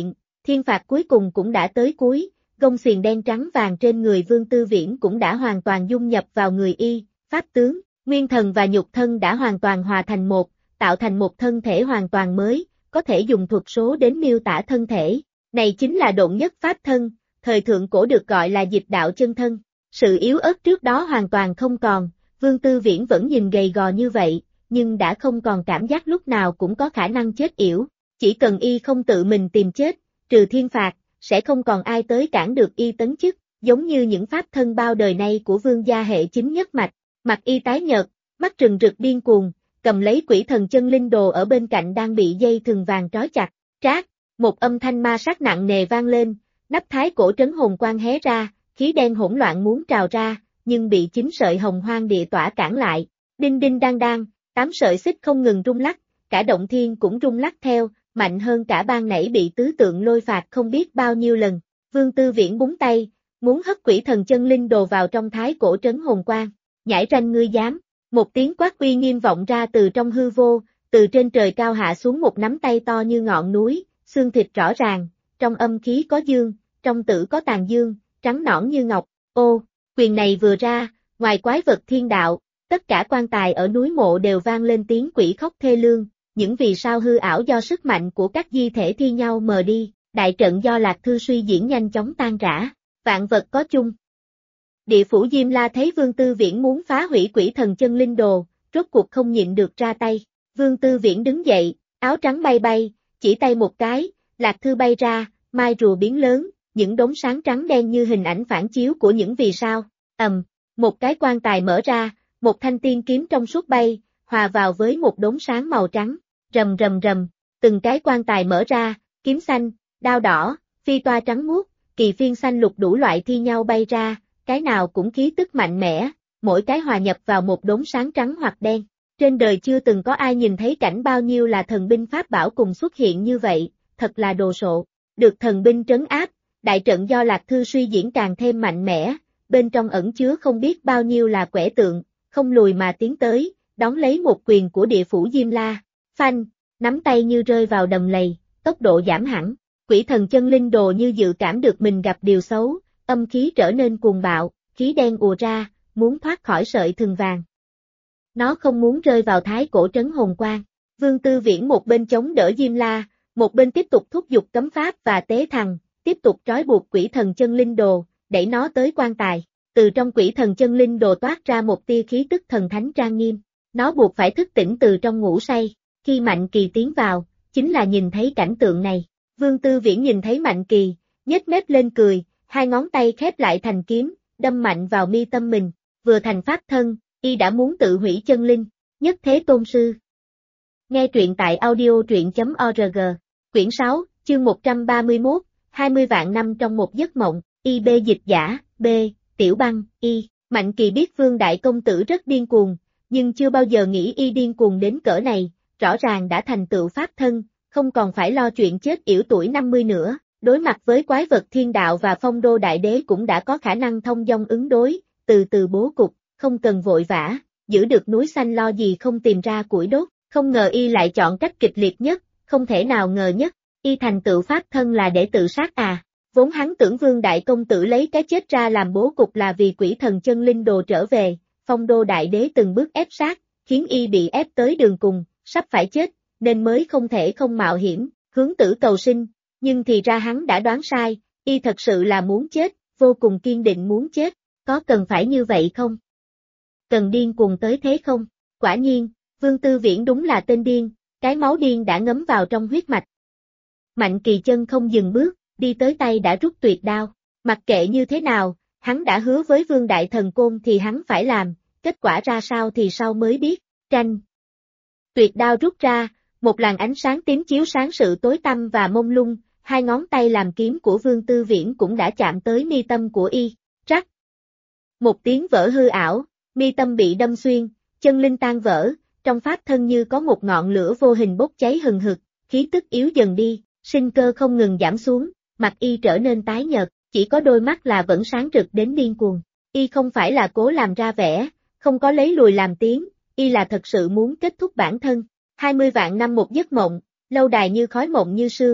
thiên phạt cuối cùng cũng đã tới cuối, gông xiềng đen trắng vàng trên người Vương Tư Viễn cũng đã hoàn toàn dung nhập vào người y, pháp tướng, nguyên thần và nhục thân đã hoàn toàn hòa thành một, tạo thành một thân thể hoàn toàn mới, có thể dùng thuật số đến miêu tả thân thể. Này chính là độn nhất pháp thân, thời thượng cổ được gọi là dịch đạo chân thân. Sự yếu ớt trước đó hoàn toàn không còn, Vương Tư Viễn vẫn nhìn gầy gò như vậy, nhưng đã không còn cảm giác lúc nào cũng có khả năng chết yểu. Chỉ cần y không tự mình tìm chết, trừ thiên phạt, sẽ không còn ai tới cản được y tấn chức, giống như những pháp thân bao đời nay của vương gia hệ chính nhất mạch. Mặt y tái nhợt, mắt trừng rực điên cuồng, cầm lấy quỷ thần chân linh đồ ở bên cạnh đang bị dây thừng vàng trói chặt. Trác, một âm thanh ma sát nặng nề vang lên, nắp thái cổ trấn hồn quang hé ra, khí đen hỗn loạn muốn trào ra, nhưng bị 9 sợi hồng hoang địa tỏa cản lại. Đinh đinh đang đang, 8 sợi xích không ngừng rung lắc, cả động thiên cũng rung lắc theo, mạnh hơn cả ban nãy bị tứ tượng lôi phạt không biết bao nhiêu lần. Vương Tư Viễn búng tay, muốn hất quỷ thần chân linh đồ vào trong thái cổ trấn hồn quang. Nhãi ranh ngươi dám, một tiếng quát uy nghiêm vọng ra từ trong hư vô, từ trên trời cao hạ xuống một nắm tay to như ngọn núi, xương thịt rõ ràng, trong âm khí có dương, trong tử có tàn dương, trắng nõn như ngọc. Ô, quyền này vừa ra, ngoài quái vật thiên đạo, tất cả quan tài ở núi mộ đều vang lên tiếng quỷ khóc thê lương, những vì sao hư ảo do sức mạnh của các di thể thi nhau mờ đi, đại trận do Lạc Thư suy diễn nhanh chóng tan rã, vạn vật có chung. Địa phủ Diêm La thấy Vương Tư Viễn muốn phá hủy quỷ thần chân linh đồ, rốt cuộc không nhịn được ra tay. Vương Tư Viễn đứng dậy, áo trắng bay bay, chỉ tay một cái, Lạc Thư bay ra, mai rùa biến lớn, những đốm sáng trắng đen như hình ảnh phản chiếu của những vì sao. Một cái quan tài mở ra, một thanh tiên kiếm trong suốt bay, hòa vào với một đốm sáng màu trắng, rầm rầm rầm, từng cái quan tài mở ra, kiếm xanh, đao đỏ, phi toa trắng muốt, kỳ phiên xanh lục đủ loại thi nhau bay ra, cái nào cũng khí tức mạnh mẽ, mỗi cái hòa nhập vào một đốm sáng trắng hoặc đen. Trên đời chưa từng có ai nhìn thấy cảnh bao nhiêu là thần binh pháp bảo cùng xuất hiện như vậy, thật là đồ sộ. Được thần binh trấn áp, đại trận do Lạc Thư suy diễn càng thêm mạnh mẽ, bên trong ẩn chứa không biết bao nhiêu là quẻ tượng, không lùi mà tiến tới, đón lấy một quyền của địa phủ Diêm La. Phanh, nắm tay như rơi vào đầm lầy, tốc độ giảm hẳn, quỷ thần chân linh đồ như dự cảm được mình gặp điều xấu, âm khí trở nên cuồng bạo, khí đen ùa ra, muốn thoát khỏi sợi thừng vàng. Nó không muốn rơi vào thái cổ trấn hồn quang. Vương Tư Viễn một bên chống đỡ Diêm La, một bên tiếp tục thúc giục cấm pháp và tế thần, tiếp tục trói buộc quỷ thần chân linh đồ, đẩy nó tới quan tài. Từ trong quỷ thần chân linh đồ toát ra một tia khí tức thần thánh trang nghiêm. Nó buộc phải thức tỉnh từ trong ngủ say. Khi Mạnh Kỳ tiến vào, chính là nhìn thấy cảnh tượng này. Vương Tư Viễn nhìn thấy Mạnh Kỳ, nhếch mép lên cười, hai ngón tay khép lại thành kiếm, đâm mạnh vào mi tâm mình. Vừa thành pháp thân, y đã muốn tự hủy chân linh. Nhất Thế Tôn Sư. Nghe truyện tại audio.org. Quyển 6, chương 131, 20 vạn năm trong một giấc mộng. IB dịch giả, B, Tiểu Băng, Y. Mạnh Kỳ biết Vương Đại Công Tử rất điên cuồng, nhưng chưa bao giờ nghĩ y điên cuồng đến cỡ này, rõ ràng đã thành tựu pháp thân, không còn phải lo chuyện chết yểu tuổi 50 nữa, đối mặt với quái vật thiên đạo và phong đô đại đế cũng đã có khả năng thông dong ứng đối, từ từ bố cục, không cần vội vã, giữ được núi xanh lo gì không tìm ra củi đốt, không ngờ y lại chọn cách kịch liệt nhất, không thể nào ngờ nhất, y thành tựu pháp thân là để tự sát à. Vốn hắn tưởng Vương Đại Công Tử lấy cái chết ra làm bố cục là vì quỷ thần chân linh đồ trở về, phong đô đại đế từng bước ép sát, khiến y bị ép tới đường cùng, sắp phải chết, nên mới không thể không mạo hiểm, hướng tử cầu sinh, nhưng thì ra hắn đã đoán sai, y thật sự là muốn chết, vô cùng kiên định muốn chết, có cần phải như vậy không? Cần điên cuồng tới thế không? Quả nhiên, Vương Tư Viễn đúng là tên điên, cái máu điên đã ngấm vào trong huyết mạch. Mạnh Kỳ chân không dừng bước, đi tới tay đã rút tuyệt đao, mặc kệ như thế nào, hắn đã hứa với Vương Đại Thần Côn thì hắn phải làm, kết quả ra sao thì sau mới biết, tranh. Tuyệt đao rút ra, một làn ánh sáng tím chiếu sáng sự tối tăm và mông lung, hai ngón tay làm kiếm của Vương Tư Viễn cũng đã chạm tới mi tâm của y, rắc. Một tiếng vỡ hư ảo, mi tâm bị đâm xuyên, chân linh tan vỡ, trong pháp thân như có một ngọn lửa vô hình bốc cháy hừng hực, khí tức yếu dần đi, sinh cơ không ngừng giảm xuống, mặt y trở nên tái nhợt, chỉ có đôi mắt là vẫn sáng rực đến điên cuồng. Y không phải là cố làm ra vẻ, không có lấy lùi làm tiếng, y là thật sự muốn kết thúc bản thân. 20 vạn năm một giấc mộng, lâu đài như khói mộng như sương,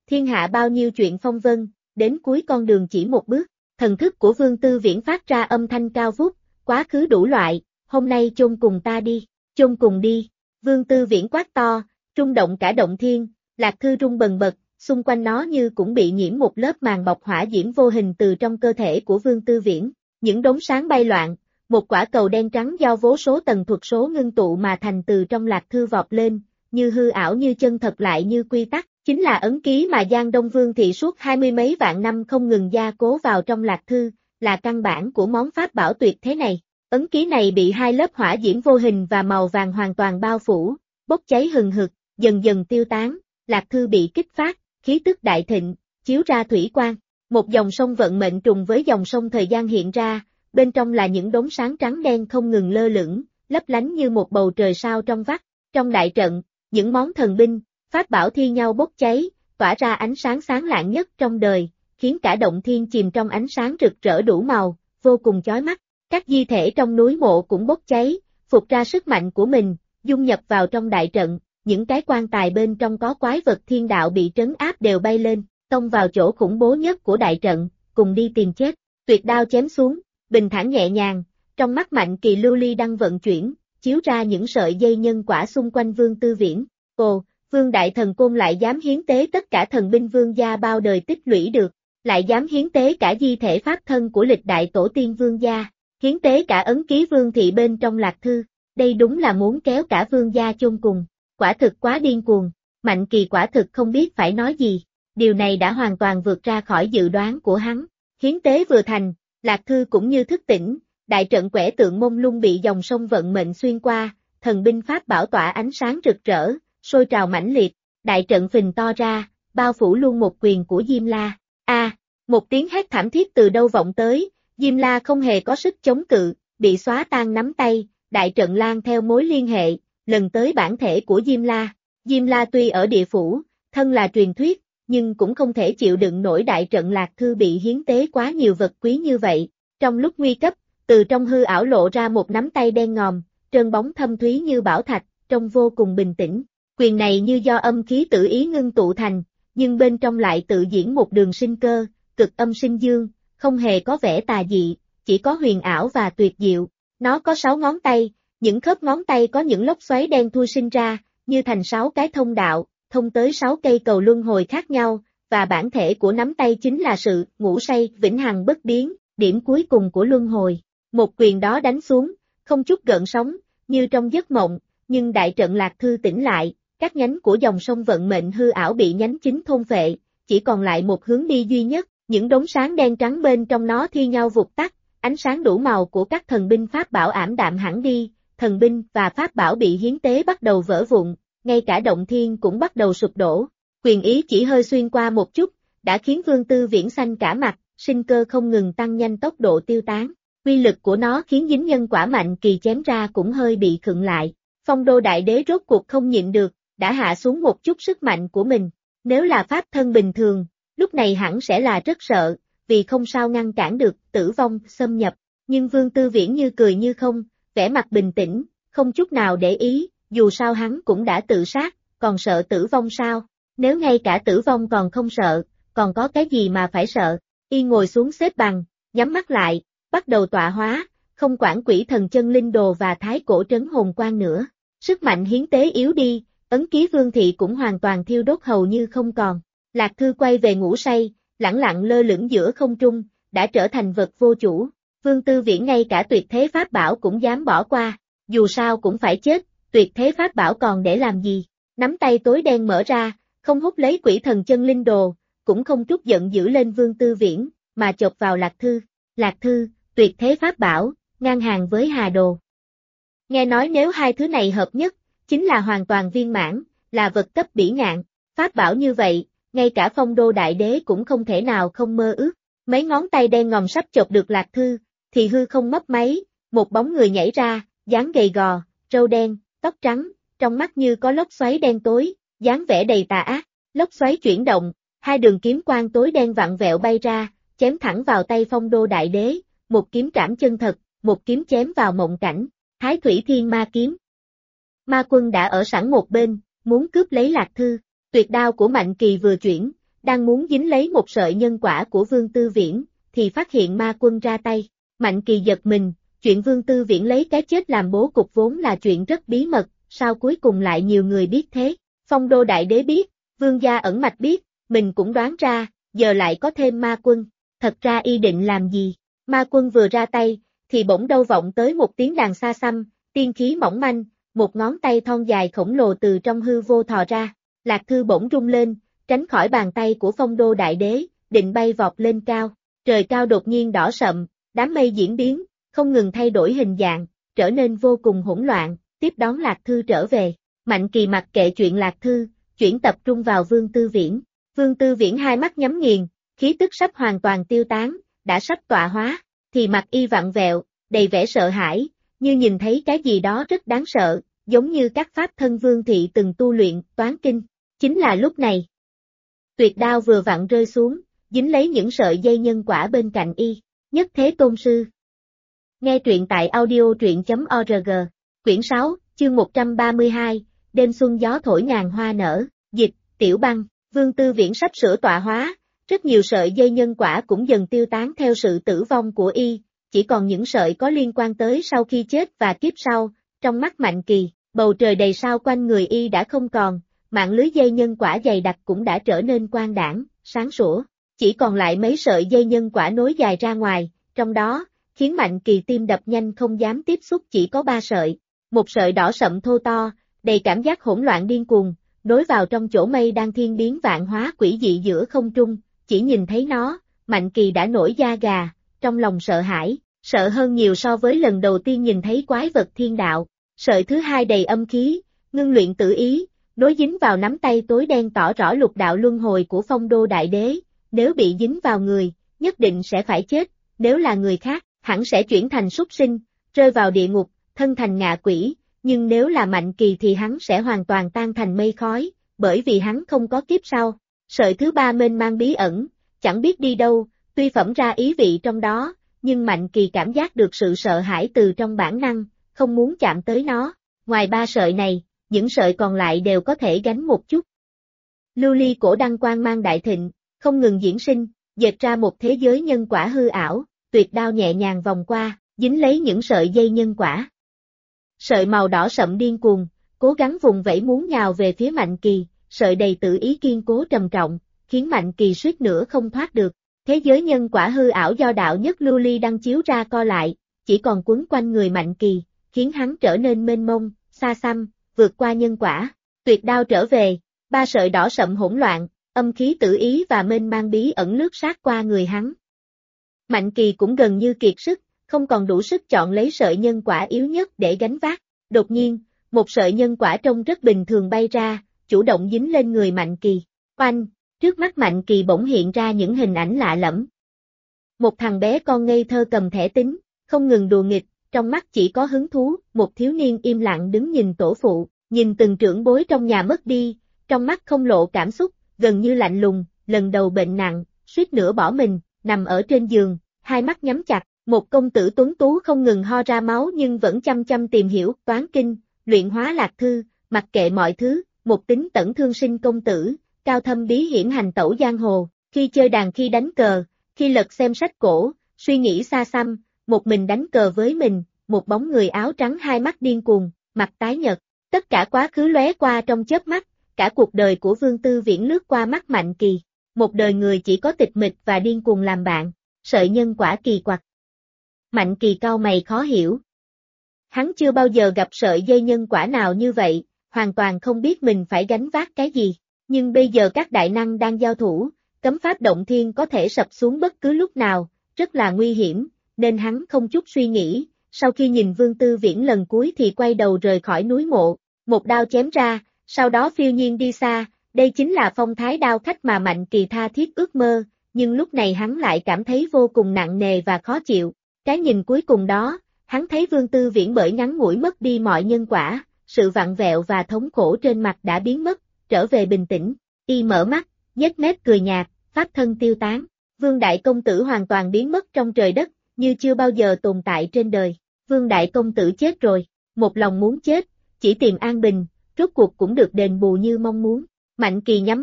thiên hạ bao nhiêu chuyện phong vân, đến cuối con đường chỉ một bước. Thần thức của Vương Tư Viễn phát ra âm thanh cao vút, quá khứ đủ loại, hôm nay chôn cùng ta đi, chôn cùng đi. Vương Tư Viễn quát to, rung động cả động thiên, Lạc Thư rung bần bật, xung quanh nó như cũng bị nhiễm một lớp màn bọc hỏa diễm vô hình từ trong cơ thể của Vương Tư Viễn. Những đốm sáng bay loạn, một quả cầu đen trắng do vô số tầng thuật số ngưng tụ mà thành từ trong Lạc Thư vọt lên, như hư ảo như chân thật lại như quy tắc, chính là ấn ký mà Giang Đông Vương thị suốt 20 mấy vạn năm không ngừng gia cố vào trong Lạc Thư, là căn bản của món pháp bảo tuyệt thế này. Ấn ký này bị hai lớp hỏa diễm vô hình và màu vàng hoàn toàn bao phủ, bốc cháy hừng hực, dần dần tiêu tán, Lạc Thư bị kích phát, khí tức đại thịnh, chiếu ra thủy quang. Một dòng sông vận mệnh trùng với dòng sông thời gian hiện ra, bên trong là những đốm sáng trắng đen không ngừng lơ lửng, lấp lánh như một bầu trời sao trong vắt. Trong đại trận, những món thần binh, pháp bảo thi nhau bốc cháy, tỏa ra ánh sáng sáng lạng nhất trong đời, khiến cả động thiên chìm trong ánh sáng rực rỡ đủ màu, vô cùng chói mắt. Các di thể trong núi mộ cũng bốc cháy, phục ra sức mạnh của mình, dung nhập vào trong đại trận, những cái quan tài bên trong có quái vật thiên đạo bị trấn áp đều bay lên, tông vào chỗ khủng bố nhất của đại trận, cùng đi tìm chết. Tuyệt đao chém xuống, bình thản nhẹ nhàng, trong mắt Mạnh Kỳ lưu ly đang vận chuyển, chiếu ra những sợi dây nhân quả xung quanh Vương Tư Viễn. Ồ, Vương Đại Thần Côn lại dám hiến tế tất cả thần binh Vương gia bao đời tích lũy được, lại dám hiến tế cả di thể pháp thân của lịch đại tổ tiên Vương gia, hiến tế cả ấn ký Vương thị bên trong Lạc Thư, đây đúng là muốn kéo cả Vương gia chôn cùng, quả thực quá điên cuồng. Mạnh Kỳ quả thực không biết phải nói gì, điều này đã hoàn toàn vượt ra khỏi dự đoán của hắn. Hiến tế vừa thành, Lạc Thư cũng như thức tỉnh, đại trận quẻ tượng mông lung bị dòng sông vận mệnh xuyên qua, thần binh pháp bảo tỏa ánh sáng rực rỡ, sôi trào mãnh liệt, đại trận phình to ra, bao phủ luôn một quyền của Diêm La. Một tiếng hét thảm thiết từ đâu vọng tới, Diêm La không hề có sức chống cự, bị xóa tan nắm tay, đại trận lan theo mối liên hệ, lần tới bản thể của Diêm La. Diêm La tuy ở địa phủ, thân là truyền thuyết, nhưng cũng không thể chịu đựng nổi đại trận Lạc Thư bị hiến tế quá nhiều vật quý như vậy. Trong lúc nguy cấp, từ trong hư ảo lộ ra một nắm tay đen ngòm, trơn bóng thâm thúy như bảo thạch, trông vô cùng bình tĩnh. Quyền này như do âm khí tự ý ngưng tụ thành, nhưng bên trong lại tự diễn một đường sinh cơ, cực âm sinh dương, không hề có vẻ tà dị, chỉ có huyền ảo và tuyệt diệu. Nó có 6 ngón tay, những khớp ngón tay có những lốc xoáy đen thui sinh ra, như thành 6 cái thông đạo, thông tới 6 cây cầu luân hồi khác nhau, và bản thể của nắm tay chính là sự ngủ say vĩnh hằng bất biến, điểm cuối cùng của luân hồi. Một quyền đó đánh xuống, không chút gợn sóng, như trong giấc mộng, nhưng đại trận Lạc Thư tỉnh lại, các nhánh của dòng sông vận mệnh hư ảo bị nhánh chính thôn phệ, chỉ còn lại một hướng đi duy nhất, những đốm sáng đen trắng bên trong nó thi nhau vụt tắt, ánh sáng đủ màu của các thần binh pháp bảo ảm đạm hẳn đi, thần binh và pháp bảo bị hiến tế bắt đầu vỡ vụn, ngay cả động thiên cũng bắt đầu sụp đổ. Quyền ý chỉ hơi xuyên qua một chút, đã khiến Vương Tư Viễn xanh cả mặt, sinh cơ không ngừng tăng nhanh tốc độ tiêu tán. Uy lực của nó khiến dính nhân quả Mạnh Kỳ chém ra cũng hơi bị khựng lại. Phong Đô Đại Đế rốt cuộc không nhịn được, đã hạ xuống một chút sức mạnh của mình. Nếu là pháp thân bình thường, lúc này hẳn sẽ là rất sợ, vì không sao ngăn cản được tử vong xâm nhập. Nhưng Vương Tư Viễn như cười như không, vẻ mặt bình tĩnh, không chút nào để ý, dù sao hắn cũng đã tự sát, còn sợ tử vong sao? Nếu ngay cả tử vong còn không sợ, còn có cái gì mà phải sợ? Y ngồi xuống xếp bằng, nhắm mắt lại, bắt đầu tọa hóa, không quản quỷ thần chân linh đồ và thái cổ trấn hồn quan nữa. Sức mạnh hiến tế yếu đi, ấn ký Vương thị cũng hoàn toàn thiêu đốt hầu như không còn. Lạc Thư quay về ngủ say, lẳng lặng lơ lửng giữa không trung, đã trở thành vật vô chủ. Vương Tư Viễn ngay cả tuyệt thế pháp bảo cũng dám bỏ qua, dù sao cũng phải chết, tuyệt thế pháp bảo còn để làm gì? Nắm tay tối đen mở ra, không hút lấy quỷ thần chân linh đồ, cũng không trút giận dữ lên Vương Tư Viễn, mà chộp vào Lạc Thư. Lạc Thư, tuyệt thế pháp bảo, ngang hàng với Hà Đồ. Nghe nói nếu hai thứ này hợp nhất, chính là hoàn toàn viên mãn, là vật cấp bỉ ngạn. Pháp bảo như vậy, ngay cả Phong Đô Đại Đế cũng không thể nào không mơ ước. Mấy ngón tay đen ngòm sắp chộp được Lạc Thư, thì hư không mấp máy, một bóng người nhảy ra, dáng gầy gò, râu đen, tóc trắng, trong mắt như có lốc xoáy đen tối, dáng vẻ đầy tà ác. Lốc xoáy chuyển động, hai đường kiếm quang tối đen vặn vẹo bay ra, chém thẳng vào tay Phong Đô Đại Đế, một kiếm trảm chân thật, một kiếm chém vào mộng cảnh, Thái Thủy Thiên Ma kiếm. Ma Quân đã ở sẵn một bên, muốn cướp lấy Lạc Thư, tuyệt đao của Mạnh Kỳ vừa chuyển, đang muốn dính lấy một sợi nhân quả của Vương Tư Viễn, thì phát hiện ma quân ra tay. Mạnh Kỳ giật mình, chuyện Vương Tư Viễn lấy cái chết làm bố cục vốn là chuyện rất bí mật, sao cuối cùng lại nhiều người biết thế? Phong Đô Đại Đế biết, Vương gia ẩn mạch biết, mình cũng đoán ra, giờ lại có thêm ma quân, thật ra y định làm gì? Ma quân vừa ra tay, thì bỗng đâu vọng tới một tiếng đàn xa xăm, tiên khí mỏng manh, một ngón tay thon dài khổng lồ từ trong hư vô thò ra. Lạc Thư bỗng rung lên, tránh khỏi bàn tay của Phong Đô Đại Đế, định bay vọt lên cao. Trời cao đột nhiên đỏ sậm, đám mây diễn biến, không ngừng thay đổi hình dạng, trở nên vô cùng hỗn loạn, tiếp đón Lạc Thư trở về. Mạnh Kỳ mặc kệ chuyện Lạc Thư, chuyển tập trung vào Vương Tư Viễn. Vương Tư Viễn hai mắt nhắm nghiền, khí tức sắp hoàn toàn tiêu tán, đã sắp tọa hóa, thì mặt y vặn vẹo, đầy vẻ sợ hãi, như nhìn thấy cái gì đó rất đáng sợ, giống như các pháp thân Vương Thị từng tu luyện, toán kinh. Chính là lúc này, tuyệt đao vừa vặn rơi xuống, dính lấy những sợi dây nhân quả bên cạnh y. Nhất Thế Tôn Sư. Nghe truyện tại audio.org, quyển 6, chương 132, đêm xuân gió thổi ngàn hoa nở, dịch, Tiểu Băng. Vương Tư Viễn sắp sửa tọa hóa, rất nhiều sợi dây nhân quả cũng dần tiêu tán theo sự tử vong của y, chỉ còn những sợi có liên quan tới sau khi chết và kiếp sau. Trong mắt Mạnh Kỳ, bầu trời đầy sao quanh người y đã không còn, mạng lưới dây nhân quả dày đặc cũng đã trở nên quang đãng, sáng sủa, chỉ còn lại mấy sợi dây nhân quả nối dài ra ngoài, trong đó, khiến Mạnh Kỳ tim đập nhanh không dám tiếp xúc chỉ có 3 sợi, một sợi đỏ sậm thô to, đầy cảm giác hỗn loạn điên cuồng, nối vào trong chỗ mây đang thiên biến vạn hóa quỷ dị giữa không trung, chỉ nhìn thấy nó, Mạnh Kỳ đã nổi da gà, trong lòng sợ hãi, sợ hơn nhiều so với lần đầu tiên nhìn thấy quái vật thiên đạo. Sợi thứ hai đầy âm khí, ngưng luyện tự ý, nối dính vào nắm tay tối đen tỏ rõ lục đạo luân hồi của Phong Đô Đại Đế, nếu bị dính vào người, nhất định sẽ phải chết, nếu là người khác, hẳn sẽ chuyển thành súc sinh, rơi vào địa ngục, thân thành ngạ quỷ, nhưng nếu là Mạnh Kỳ thì hắn sẽ hoàn toàn tan thành mây khói, bởi vì hắn không có kiếp sau. Sợi thứ ba mênh mang bí ẩn, chẳng biết đi đâu, tuy phẩm ra ý vị trong đó, nhưng Mạnh Kỳ cảm giác được sự sợ hãi từ trong bản năng, không muốn chạm tới nó. Ngoài 3 sợi này, những sợi còn lại đều có thể gánh một chút. Lưu ly cổ đăng quang mang đại thịnh, không ngừng diễn sinh, dệt ra một thế giới nhân quả hư ảo, tuyệt đao nhẹ nhàng vòng qua, dính lấy những sợi dây nhân quả. Sợi màu đỏ sậm điên cuồng, cố gắng vùng vẫy muốn nhào về phía Mạnh Kỳ, sợi đầy tự ý kiên cố trầm trọng, khiến Mạnh Kỳ suýt nữa không thoát được. Thế giới nhân quả hư ảo do đạo nhất lưu ly đăng chiếu ra co lại, chỉ còn quấn quanh người Mạnh Kỳ, khiến hắn trở nên mênh mông, xa xăm, vượt qua nhân quả. Tuyệt đao trở về, 3 sợi đỏ sậm hỗn loạn, âm khí tự ý và mênh mang bí ẩn lướt sát qua người hắn. Mạnh Kỳ cũng gần như kiệt sức, không còn đủ sức chọn lấy sợi nhân quả yếu nhất để gánh vác. Đột nhiên, một sợi nhân quả trông rất bình thường bay ra, chủ động dính lên người Mạnh Kỳ. Oanh, trước mắt Mạnh Kỳ bỗng hiện ra những hình ảnh lạ lẫm. Một thằng bé con ngây thơ cầm thẻ tính, không ngừng đùa nghịch, trong mắt chỉ có hứng thú, một thiếu niên im lặng đứng nhìn tổ phụ, nhìn từng trưởng bối trong nhà mất đi, trong mắt không lộ cảm xúc, gần như lạnh lùng, lần đầu bệnh nặng, suýt nữa bỏ mình, nằm ở trên giường, hai mắt nhắm chặt, một công tử tuấn tú không ngừng ho ra máu nhưng vẫn chăm chăm tìm hiểu toán kinh, luyện hóa Lạc Thư, mặc kệ mọi thứ, một tính tẩn thương sinh công tử, cao thâm bí hiểm hành tẩu giang hồ, khi chơi đàn khi đánh cờ, khi lật xem sách cổ, suy nghĩ xa xăm, một mình đánh cờ với mình, một bóng người áo trắng hai mắt điên cuồng, mặt tái nhợt, tất cả quá khứ lóe qua trong chớp mắt, cả cuộc đời của Vương Tư Viễn lướt qua mắt Mạnh Kỳ, một đời người chỉ có tịch mịch và điên cuồng làm bạn, sợi nhân quả kỳ quặc. Mạnh Kỳ cau mày khó hiểu. Hắn chưa bao giờ gặp sợi dây nhân quả nào như vậy, hoàn toàn không biết mình phải gánh vác cái gì, nhưng bây giờ các đại năng đang giao thủ, cấm pháp động thiên có thể sập xuống bất cứ lúc nào, rất là nguy hiểm, nên hắn không chút suy nghĩ, sau khi nhìn Vương Tư Viễn lần cuối thì quay đầu rời khỏi núi mộ, một đao chém ra, sau đó phiêu nhiên đi xa, đây chính là phong thái đao khách mà Mạnh Kỳ tha thiết ước mơ, nhưng lúc này hắn lại cảm thấy vô cùng nặng nề và khó chịu, cái nhìn cuối cùng đó, hắn thấy Vương Tư Viễn bởi ngắn ngủi mất đi mọi nhân quả, sự vặn vẹo và thống khổ trên mặt đã biến mất, trở về bình tĩnh, y mở mắt, nhếch mép cười nhạt, pháp thân tiêu tán, Vương Đại Công Tử hoàn toàn biến mất trong trời đất, như chưa bao giờ tồn tại trên đời, Vương Đại Công Tử chết rồi, một lòng muốn chết, chỉ tìm an bình, rốt cuộc cũng được đền bù như mong muốn, Mạnh Kỳ nhắm mắt,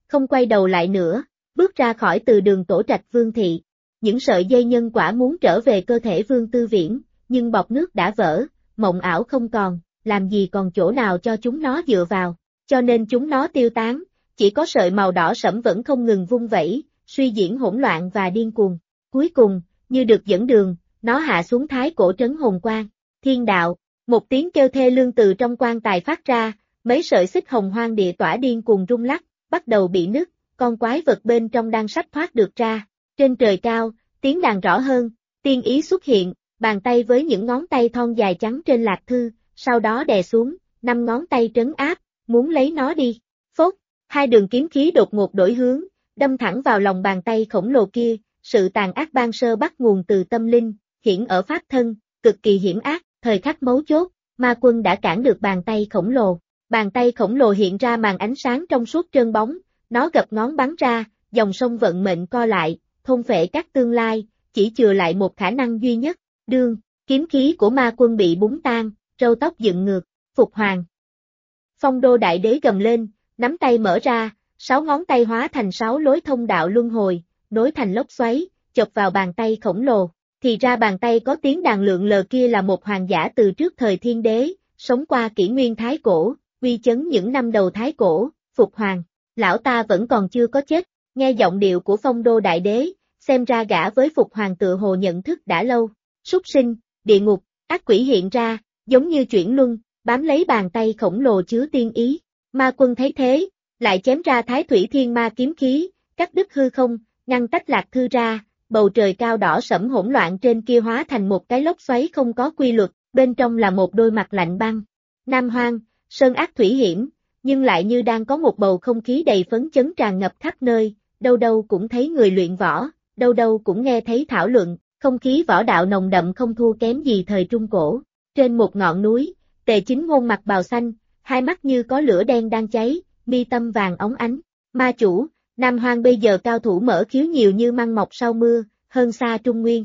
không quay đầu lại nữa, bước ra khỏi từ đường tổ trạch Vương thị. Những sợi dây nhân quả muốn trở về cơ thể Vương Tư Viễn, nhưng bọt nước đã vỡ, mộng ảo không còn, làm gì còn chỗ nào cho chúng nó dựa vào, cho nên chúng nó tiêu tán, chỉ có sợi màu đỏ sẫm vẫn không ngừng vung vẩy, suy diễn hỗn loạn và điên cuồng. Cuối cùng, như được dẫn đường, nó hạ xuống thái cổ trấn hồn quan. Thiên đạo, một tiếng kêu thê lương từ trong quan tài phát ra, mấy sợi xích hồng hoang địa tỏa điên cuồng rung lắc, bắt đầu bị nứt, con quái vật bên trong đang sắp thoát được ra. Trên trời cao, tiếng đàn rõ hơn, tiên ý xuất hiện, bàn tay với những ngón tay thon dài trắng trên lạc thư, sau đó đè xuống, 5 ngón tay trấn áp, muốn lấy nó đi. Phốt, hai đường kiếm khí đột ngột đổi hướng, đâm thẳng vào lòng bàn tay khổng lồ kia, sự tàn ác ban sơ bắt nguồn từ tâm linh, hiển ở pháp thân, cực kỳ hiểm ác, thời khắc mấu chốt, ma quân đã cản được bàn tay khổng lồ. Bàn tay khổng lồ hiện ra màn ánh sáng trong suốt trơn bóng, nó gập ngón bắn ra, dòng sông vận mệnh co lại, thôn phệ các tương lai, chỉ chừa lại một khả năng duy nhất, đương, kiếm khí của ma quân bị búng tan, râu tóc dựng ngược, phục hoàng. Phong Đô Đại Đế gầm lên, nắm tay mở ra, 6 ngón tay hóa thành 6 lối thông đạo luân hồi, nối thành lốc xoáy, chộp vào bàn tay khổng lồ. Thì ra bàn tay có tiếng đàn lượn lờ kia là một hoàng giả từ trước thời Thiên Đế, sống qua kỷ nguyên Thái Cổ, uy chấn những năm đầu Thái Cổ, Phục Hoàng. Lão ta vẫn còn chưa có chết, nghe giọng điệu của Phong Đô Đại Đế, xem ra gã với Phục Hoàng tựa hồ nhận thức đã lâu. Súc sinh, địa ngục, ác quỷ hiện ra, giống như chuyển luân, bám lấy bàn tay khổng lồ chứa tiên ý. Ma quân thấy thế, lại chém ra Thái Thủy Thiên Ma kiếm khí, cắt đứt hư không, ngăn tách lạc thư ra, bầu trời cao đỏ sẫm hỗn loạn trên kia hóa thành một cái lốc xoáy không có quy luật, bên trong là một đôi mặt lạnh băng. Nam Hoang, sơn ác thủy hiểm, nhưng lại như đang có một bầu không khí đầy phấn chấn tràn ngập khắp nơi, đâu đâu cũng thấy người luyện võ, đâu đâu cũng nghe thấy thảo luận, không khí võ đạo nồng đậm không thua kém gì thời Trung Cổ. Trên một ngọn núi, Tề Chính Ngôn mặc bào xanh, hai mắt như có lửa đen đang cháy, mi tâm vàng óng ánh. Ma chủ, Nam Hoang bây giờ cao thủ mở khiếu nhiều như măng mọc sau mưa, hơn xa Trung Nguyên.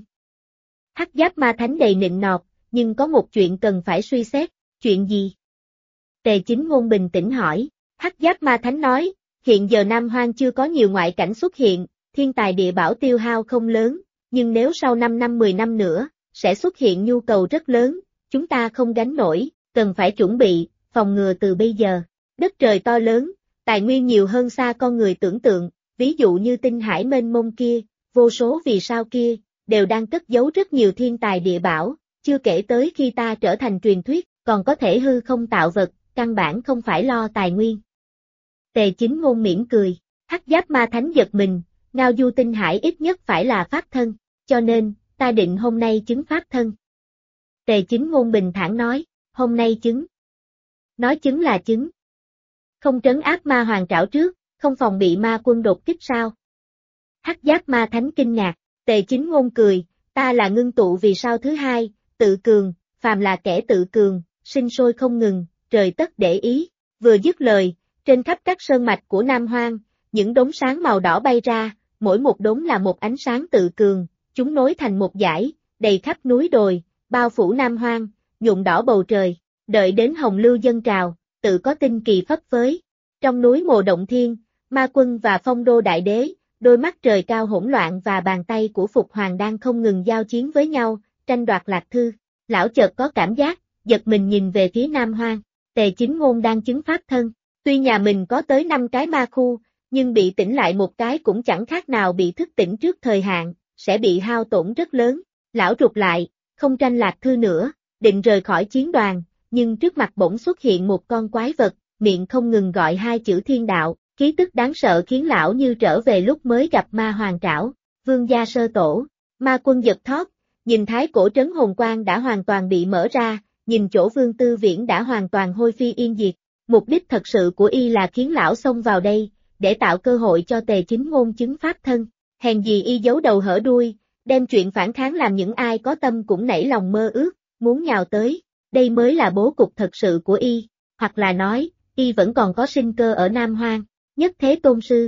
Hắc Giáp Ma Thánh đầy nịnh nọt, nhưng có một chuyện cần phải suy xét, chuyện gì? Tề Chính Ngôn bình tĩnh hỏi. Hắc Giáp Ma Thánh nói, hiện giờ Nam Hoang chưa có nhiều ngoại cảnh xuất hiện, thiên tài địa bảo tiêu hao không lớn, nhưng nếu sau 5 năm 10 năm nữa, sẽ xuất hiện nhu cầu rất lớn, chúng ta không gánh nổi, cần phải chuẩn bị, phòng ngừa từ bây giờ. Đất trời to lớn, tài nguyên nhiều hơn xa con người tưởng tượng, ví dụ như tinh hải mênh mông kia, vô số vì sao kia, đều đang cất giấu rất nhiều thiên tài địa bảo, chưa kể tới khi ta trở thành truyền thuyết, còn có thể hư không tạo vật, căn bản không phải lo tài nguyên. Tề Chính Ngôn mỉm cười, Hắc Giáp Ma Thánh giật mình, ngao du tinh hải ít nhất phải là pháp thân, cho nên, ta định hôm nay chứng pháp thân. Tề Chính Ngôn bình thản nói, hôm nay chứng. Nói chứng là chứng. Không trấn áp ma hoàng trảo trước, không phòng bị ma quân đột kích sao? Hắc Giáp Ma Thánh kinh ngạc, Tề Chính Ngôn cười, ta là ngưng tụ vì sao thứ hai, tự cường, phàm là kẻ tự cường, sinh sôi không ngừng, trời tất để ý. Vừa dứt lời, trên khắp các sơn mạch của Nam Hoang, những đốm sáng màu đỏ bay ra, mỗi một đốm là một ánh sáng tự cường, chúng nối thành một dải, đầy khắp núi đồi, bao phủ Nam Hoang, nhuộm đỏ bầu trời, đợi đến hồng lưu dâng trào, tự có tinh kỳ phấp phới. Trong núi Mộ Động Thiên, Ma Quân và Phong Đô Đại Đế, đôi mắt trời cao hỗn loạn và bàn tay của Phục Hoàng đang không ngừng giao chiến với nhau, tranh đoạt lạc thư. Lão chợt có cảm giác, giật mình nhìn về phía Nam Hoang, Tề Chính Ngôn đang chứng pháp thân. Tuy nhà mình có tới 5 cái ma khu, nhưng bị tỉnh lại một cái cũng chẳng khác nào bị thức tỉnh trước thời hạn, sẽ bị hao tổn rất lớn. Lão rụt lại, không tranh lạc thư nữa, định rời khỏi chiến đoàn, nhưng trước mặt bỗng xuất hiện một con quái vật, miệng không ngừng gọi hai chữ thiên đạo, khí tức đáng sợ khiến lão như trở về lúc mới gặp ma hoàng trảo. Vương gia sơ tổ, Ma Quân giật thót, nhìn thái cổ trấn hồn quan đã hoàn toàn bị mở ra, nhìn chỗ Vương Tư Viễn đã hoàn toàn hôi phi yên diệt. Mục đích thật sự của y là khiến lão xông vào đây, để tạo cơ hội cho Tề Chính Ngôn chứng pháp thân. Hèn gì y giấu đầu hở đuôi, đem chuyện phản kháng làm những ai có tâm cũng nảy lòng mơ ước, muốn nhào tới. Đây mới là bố cục thật sự của y, hoặc là nói, y vẫn còn có sinh cơ ở Nam Hoang. Nhất Thế Tôn Sư.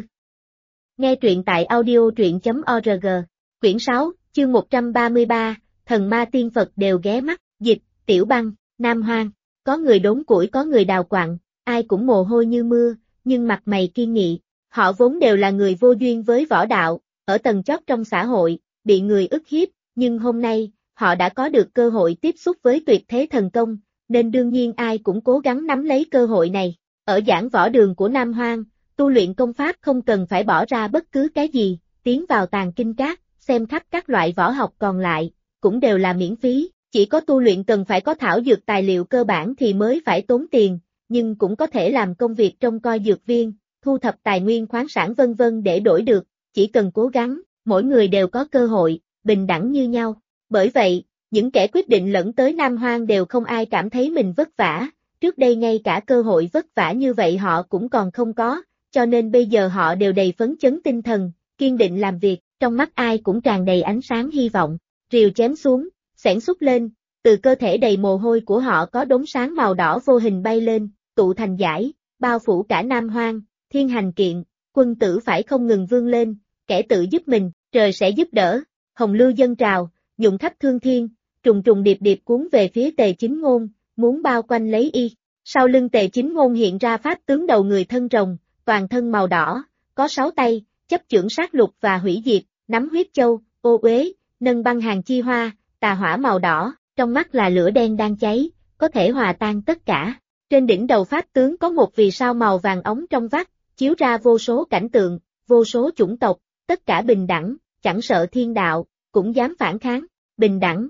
Nghe truyện tại audio.org. Quyển 6, chương 133, Thần Ma Tiên Phật đều ghé mắt, dịch, Tiểu Băng, Nam Hoang. Có người đốn củi có người đào quặng, ai cũng mồ hôi như mưa, nhưng mặt mày kiên nghị. Họ vốn đều là người vô duyên với võ đạo, ở tầng chót trong xã hội, bị người ức hiếp, nhưng hôm nay, họ đã có được cơ hội tiếp xúc với tuyệt thế thần công, nên đương nhiên ai cũng cố gắng nắm lấy cơ hội này. Ở giảng võ đường của Nam Hoang, tu luyện công pháp không cần phải bỏ ra bất cứ cái gì, tiến vào tàng kinh các, xem khắp các loại võ học còn lại, cũng đều là miễn phí, chỉ có tu luyện cần phải có thảo dược tài liệu cơ bản thì mới phải tốn tiền, nhưng cũng có thể làm công việc trông coi dược viên, thu thập tài nguyên khoáng sản vân vân để đổi được, chỉ cần cố gắng, mỗi người đều có cơ hội, bình đẳng như nhau. Bởi vậy, những kẻ quyết định lẫn tới Nam Hoang đều không ai cảm thấy mình vất vả, trước đây ngay cả cơ hội vất vả như vậy họ cũng còn không có, cho nên bây giờ họ đều đầy phấn chấn tinh thần, kiên định làm việc, trong mắt ai cũng tràn đầy ánh sáng hy vọng. Rìu chém xuống, xẻng xúc lên, từ cơ thể đầy mồ hôi của họ có đốm sáng màu đỏ vô hình bay lên, tụ thành dải, bao phủ cả Nam Hoang, thiên hành kiện, quân tử phải không ngừng vươn lên, kẻ tự giúp mình, trời sẽ giúp đỡ, hồng lưu dâng trào, nhuộm khắp thương thiên, trùng trùng điệp điệp cuốn về phía Tề Chính Ngôn, muốn bao quanh lấy y. Sau lưng Tề Chính Ngôn hiện ra pháp tướng đầu người thân rồng, toàn thân màu đỏ, có 6 tay, chấp chưởng sát lục và hủy diệt, nắm huyết châu, ô uế, nâng băng hàng chi hoa, tà hỏa màu đỏ, trong mắt là lửa đen đang cháy, có thể hòa tan tất cả. Trên đỉnh đầu pháp tướng có một vì sao màu vàng óng trong vắt, chiếu ra vô số cảnh tượng, vô số chủng tộc, tất cả bình đẳng, chẳng sợ thiên đạo, cũng dám phản kháng, bình đẳng.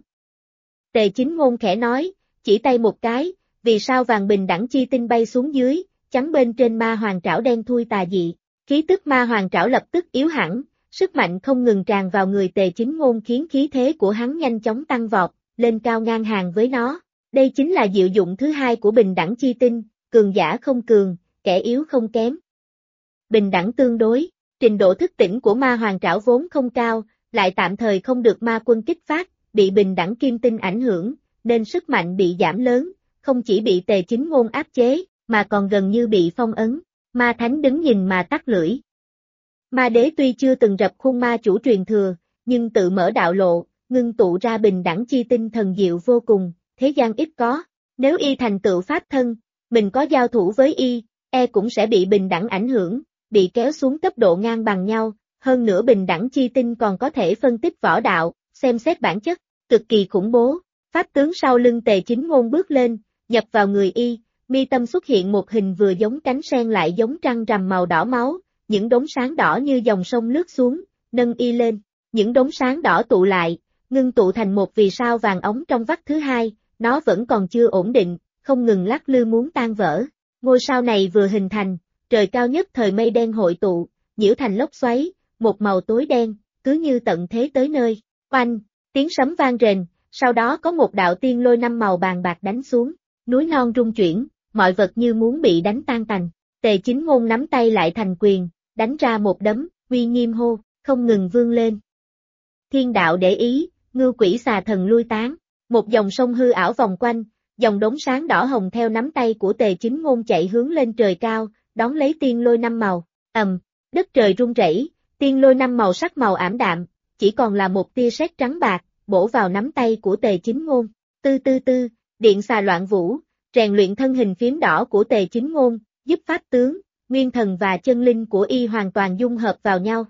Tề Chính Ngôn khẽ nói, chỉ tay một cái, vì sao vàng bình đẳng chi tinh bay xuống dưới, chắn bên trên ma hoàng trảo đen thui tà dị, khí tức ma hoàng trảo lập tức yếu hẳn, sức mạnh không ngừng tràn vào người Tề Chính Ngôn khiến khí thế của hắn nhanh chóng tăng vọt, lên cao ngang hàng với nó. Đây chính là diệu dụng thứ hai của bình đẳng chi tinh, cường giả không cường, kẻ yếu không kém. Bình đẳng tương đối, trình độ thức tỉnh của ma hoàng trảo vốn không cao, lại tạm thời không được ma quân kích phát, bị bình đẳng kim tinh ảnh hưởng, nên sức mạnh bị giảm lớn, không chỉ bị Tề Chính Ngôn áp chế, mà còn gần như bị phong ấn. Ma Thánh đứng nhìn mà tắt lưỡi. Ma Đế tuy chưa từng rập khuôn ma chủ truyền thừa, nhưng tự mở đạo lộ, ngưng tụ ra bình đẳng chi tinh thần diệu vô cùng, thế gian ít có. Nếu y thành tựu pháp thân, mình có giao thủ với y, cũng sẽ bị bình đẳng ảnh hưởng, bị kéo xuống cấp độ ngang bằng nhau, hơn nữa bình đẳng chi tinh còn có thể phân tích võ đạo, xem xét bản chất, cực kỳ khủng bố. Pháp tướng sau lưng Tề Chính Ngôn bước lên, nhập vào người y, mi tâm xuất hiện một hình vừa giống cánh sen lại giống trăng rằm màu đỏ máu, những đốm sáng đỏ như dòng sông lướt xuống, nâng y lên, những đốm sáng đỏ tụ lại, ngưng tụ thành một vì sao vàng óng trong vắt thứ hai, nó vẫn còn chưa ổn định, không ngừng lắc lư muốn tan vỡ. Ngôi sao này vừa hình thành, trời cao nhất thời mây đen hội tụ, nhiễu thành lốc xoáy, một màu tối đen, cứ như tận thế tới nơi. Oanh, tiếng sấm vang rền, sau đó có một đạo tiên lôi 5 màu bàn bạc đánh xuống, núi non rung chuyển, mọi vật như muốn bị đánh tan tành. Tề Chính Ngôn nắm tay lại thành quyền, đánh ra một đấm, uy nghiêm hô, không ngừng vươn lên. Thiên đạo để ý, ngưu quỷ xà thần lui tán, một dòng sông hư ảo vòng quanh, dòng đốm sáng đỏ hồng theo nắm tay của Tề Chính Ngôn chạy hướng lên trời cao, đón lấy tiên lôi 5 màu, đất trời rung rẩy, tiên lôi 5 màu sắc màu ảm đạm, chỉ còn là một tia sét trắng bạc, bổ vào nắm tay của Tề Chính Ngôn, tư tư tư, điện xà loạn vũ, rèn luyện thân hình phím đỏ của Tề Chính Ngôn, giúp pháp tướng, nguyên thần và chân linh của y hoàn toàn dung hợp vào nhau,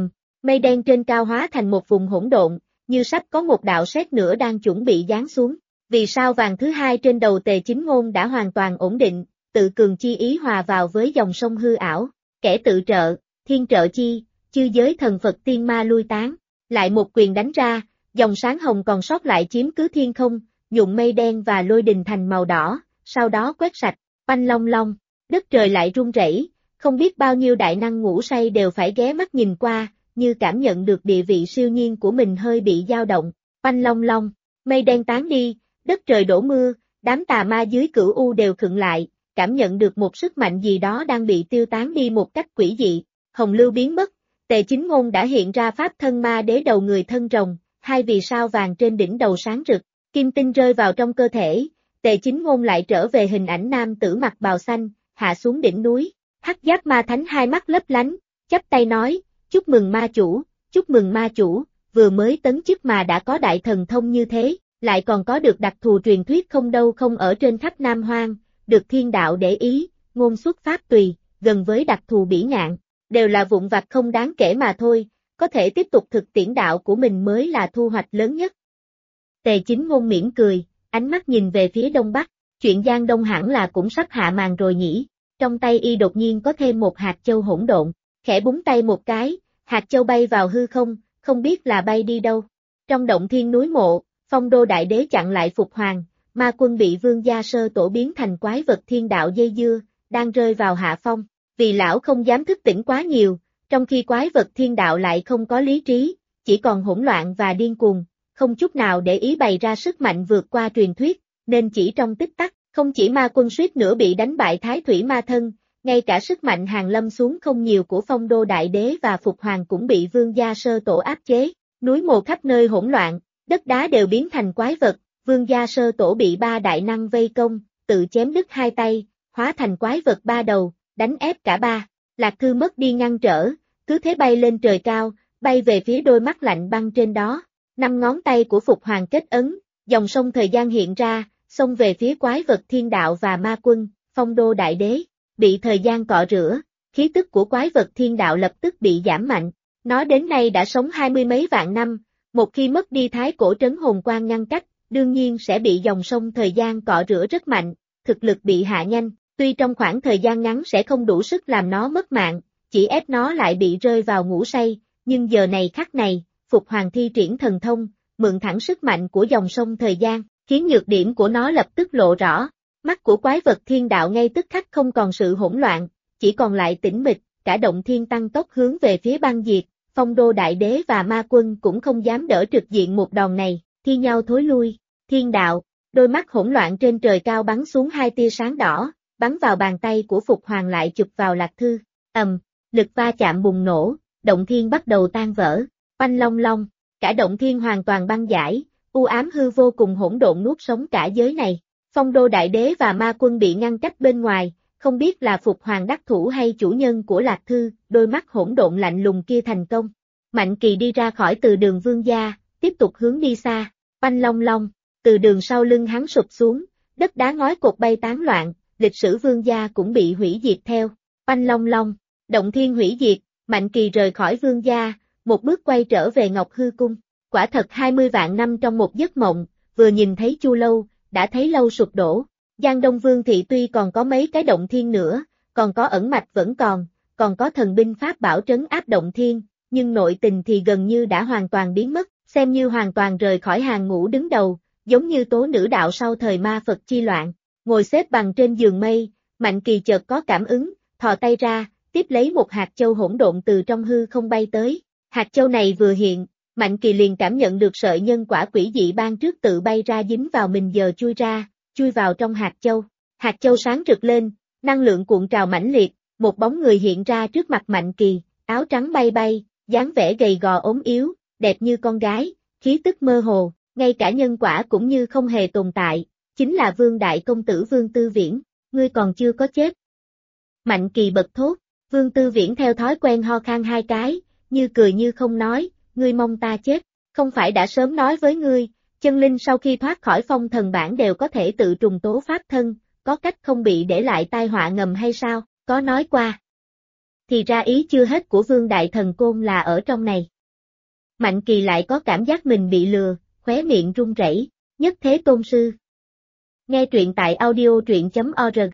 mây đen trên cao hóa thành một vùng hỗn độn, như sắp có một đạo sét nữa đang chuẩn bị giáng xuống. Vì sao vàng thứ hai trên đầu Tề Chính Ngôn đã hoàn toàn ổn định, tự cường chi ý hòa vào với dòng sông hư ảo, kẻ tự trợ, thiên trợ chi, chư giới thần Phật tiên ma lui tán, lại một quyền đánh ra, dòng sáng hồng còn sót lại chiếm cứ thiên không, nhuộm mây đen và lôi đình thành màu đỏ, sau đó quét sạch, oanh long long, đất trời lại rung rẩy, không biết bao nhiêu đại năng ngủ say đều phải ghé mắt nhìn qua, như cảm nhận được địa vị siêu nhiên của mình hơi bị dao động, oanh long long, mây đen tán đi, đất trời đổ mưa, đám tà ma dưới cửu u đều khựng lại, cảm nhận được một sức mạnh gì đó đang bị tiêu tán đi một cách quỷ dị, hồng lưu biến mất, Tề Chính Ngôn đã hiện ra pháp thân ma đế đầu người thân rồng, hai vì sao vàng trên đỉnh đầu sáng rực, kim tinh rơi vào trong cơ thể, Tề Chính Ngôn lại trở về hình ảnh nam tử mặc bào xanh, hạ xuống đỉnh núi, Hắc Giáp Ma Thánh hai mắt lấp lánh, chắp tay nói, chúc mừng ma chủ, vừa mới tấn chức mà đã có đại thần thông như thế, lại còn có được đặc thù truyền thuyết không đâu không ở trên khắp Nam Hoang, được thiên đạo để ý, ngôn xuất pháp tùy, gần với đặc thù bỉ ngạn. đều là vụn vặt không đáng kể mà thôi, có thể tiếp tục thực tiễn đạo của mình mới là thu hoạch lớn nhất. Tề Chính Ngôn mỉm cười, ánh mắt nhìn về phía Đông Bắc, chuyện Giang Đông hẳn là cũng sắp hạ màn rồi nhỉ, trong tay y đột nhiên có thêm một hạt châu hỗn độn, khẽ búng tay một cái, hạt châu bay vào hư không, không biết là bay đi đâu. Trong động thiên núi mộ, Phong Đô Đại Đế chặn lại Phục Hoàng, ma quân bị Vương Gia Sơ Tổ biến thành quái vật thiên đạo dây dưa, đang rơi vào hạ phong, vì lão không dám thức tỉnh quá nhiều, trong khi quái vật thiên đạo lại không có lý trí, chỉ còn hỗn loạn và điên cuồng, không chút nào để ý bày ra sức mạnh vượt qua truyền thuyết, nên chỉ trong tích tắc, không chỉ ma quân suýt nữa bị đánh bại Thái Thủy Ma Thân, ngay cả sức mạnh hàng lâm xuống không nhiều của Phong Đô Đại Đế và Phục Hoàng cũng bị Vương Gia Sơ Tổ áp chế, núi mồ khắp nơi hỗn loạn, đất đá đều biến thành quái vật, Vương Gia Sơ Tổ bị ba đại năng vây công, tự chém đứt hai tay, hóa thành quái vật ba đầu, đánh ép cả ba. Lạc Thư mất đi ngăn trở, cứ thế bay lên trời cao, bay về phía đôi mắt lạnh băng trên đó. Năm ngón tay của Phục Hoàng kết ấn, dòng sông thời gian hiện ra, xông về phía quái vật thiên đạo và ma quân, Phong Đô Đại Đế. Bị thời gian cọ rửa, khí tức của quái vật thiên đạo lập tức bị giảm mạnh. Nó đến nay đã sống 20 mấy vạn năm, một khi mất đi thái cổ trấn hồn quan ngăn cách, đương nhiên sẽ bị dòng sông thời gian cọ rửa rất mạnh, thực lực bị hạ nhanh, tuy trong khoảng thời gian ngắn sẽ không đủ sức làm nó mất mạng, chỉ ép nó lại bị rơi vào ngủ say, nhưng giờ này khắc này, Phục Hoàng thi triển thần thông, mượn thẳng sức mạnh của dòng sông thời gian, khiến nhược điểm của nó lập tức lộ rõ. Mắt của quái vật thiên đạo ngay tức khắc không còn sự hỗn loạn, chỉ còn lại tĩnh mịch, cả động thiên tăng tốc hướng về phía băng diệt, Phong Đô Đại Đế và ma quân cũng không dám đỡ trực diện một đòn này, thi nhau thối lui, thiên đạo, đôi mắt hỗn loạn trên trời cao bắn xuống hai tia sáng đỏ, bắn vào bàn tay của Phục Hoàng lại chụp vào Lạc Thư, lực va chạm bùng nổ, động thiên bắt đầu tan vỡ, oanh long long, cả động thiên hoàn toàn băng giải, u ám hư vô cùng hỗn độn nuốt sống cả giới này. Phong Đô Đại Đế và ma quân bị ngăn cách bên ngoài, không biết là Phục Hoàng đắc thủ hay chủ nhân của Lạc Thư, đôi mắt hỗn độn lạnh lùng kia thành công. Mạnh Kỳ đi ra khỏi từ đường Vương Gia, tiếp tục hướng đi xa, oanh long long, từ đường sau lưng hắn sụp xuống, đất đá ngói cột bay tán loạn, lịch sử Vương Gia cũng bị hủy diệt theo, oanh long long, động thiên hủy diệt, Mạnh Kỳ rời khỏi Vương Gia, một bước quay trở về Ngọc Hư Cung, quả thật 20 vạn năm trong một giấc mộng, vừa nhìn thấy Chu Lâu, đã thấy lâu sụp đổ. Giang Đông Vương thị tuy còn có mấy cái động thiên nữa, còn có ẩn mạch vẫn còn có thần binh pháp bảo trấn áp động thiên, nhưng nội tình thì gần như đã hoàn toàn biến mất, xem như hoàn toàn rời khỏi hàng ngũ đứng đầu, giống như tố nữ đạo sau thời ma Phật chi loạn. Ngồi xếp bằng trên giường mây, Mạnh Kỳ chợt có cảm ứng, thò tay ra, tiếp lấy một hạt châu hỗn độn từ trong hư không bay tới. Hạt châu này vừa hiện, Mạnh Kỳ liền cảm nhận được sợi nhân quả quỷ dị ban trước tự bay ra dính vào mình giờ chui vào trong hạt châu. Hạt châu sáng rực lên, năng lượng cuộn trào mãnh liệt, một bóng người hiện ra trước mặt Mạnh Kỳ, áo trắng bay bay, dáng vẻ gầy gò ốm yếu, đẹp như con gái, khí tức mơ hồ, ngay cả nhân quả cũng như không hề tồn tại, chính là Vương Đại Công Tử Vương Tư Viễn, ngươi còn chưa có chết. Mạnh Kỳ bật thốt, Vương Tư Viễn theo thói quen ho khan hai cái, như cười như không nói, ngươi mong ta chết, không phải đã sớm nói với ngươi, chân linh sau khi thoát khỏi phong thần bảng đều có thể tự trùng tố pháp thân, có cách không bị để lại tai họa ngầm hay sao, có nói qua. Thì ra ý chưa hết của Vương Đại Thần Côn là ở trong này. Mạnh Kỳ lại có cảm giác mình bị lừa, khóe miệng run rẩy, nhất thế tôn sư. Nghe truyện tại audio truyện.org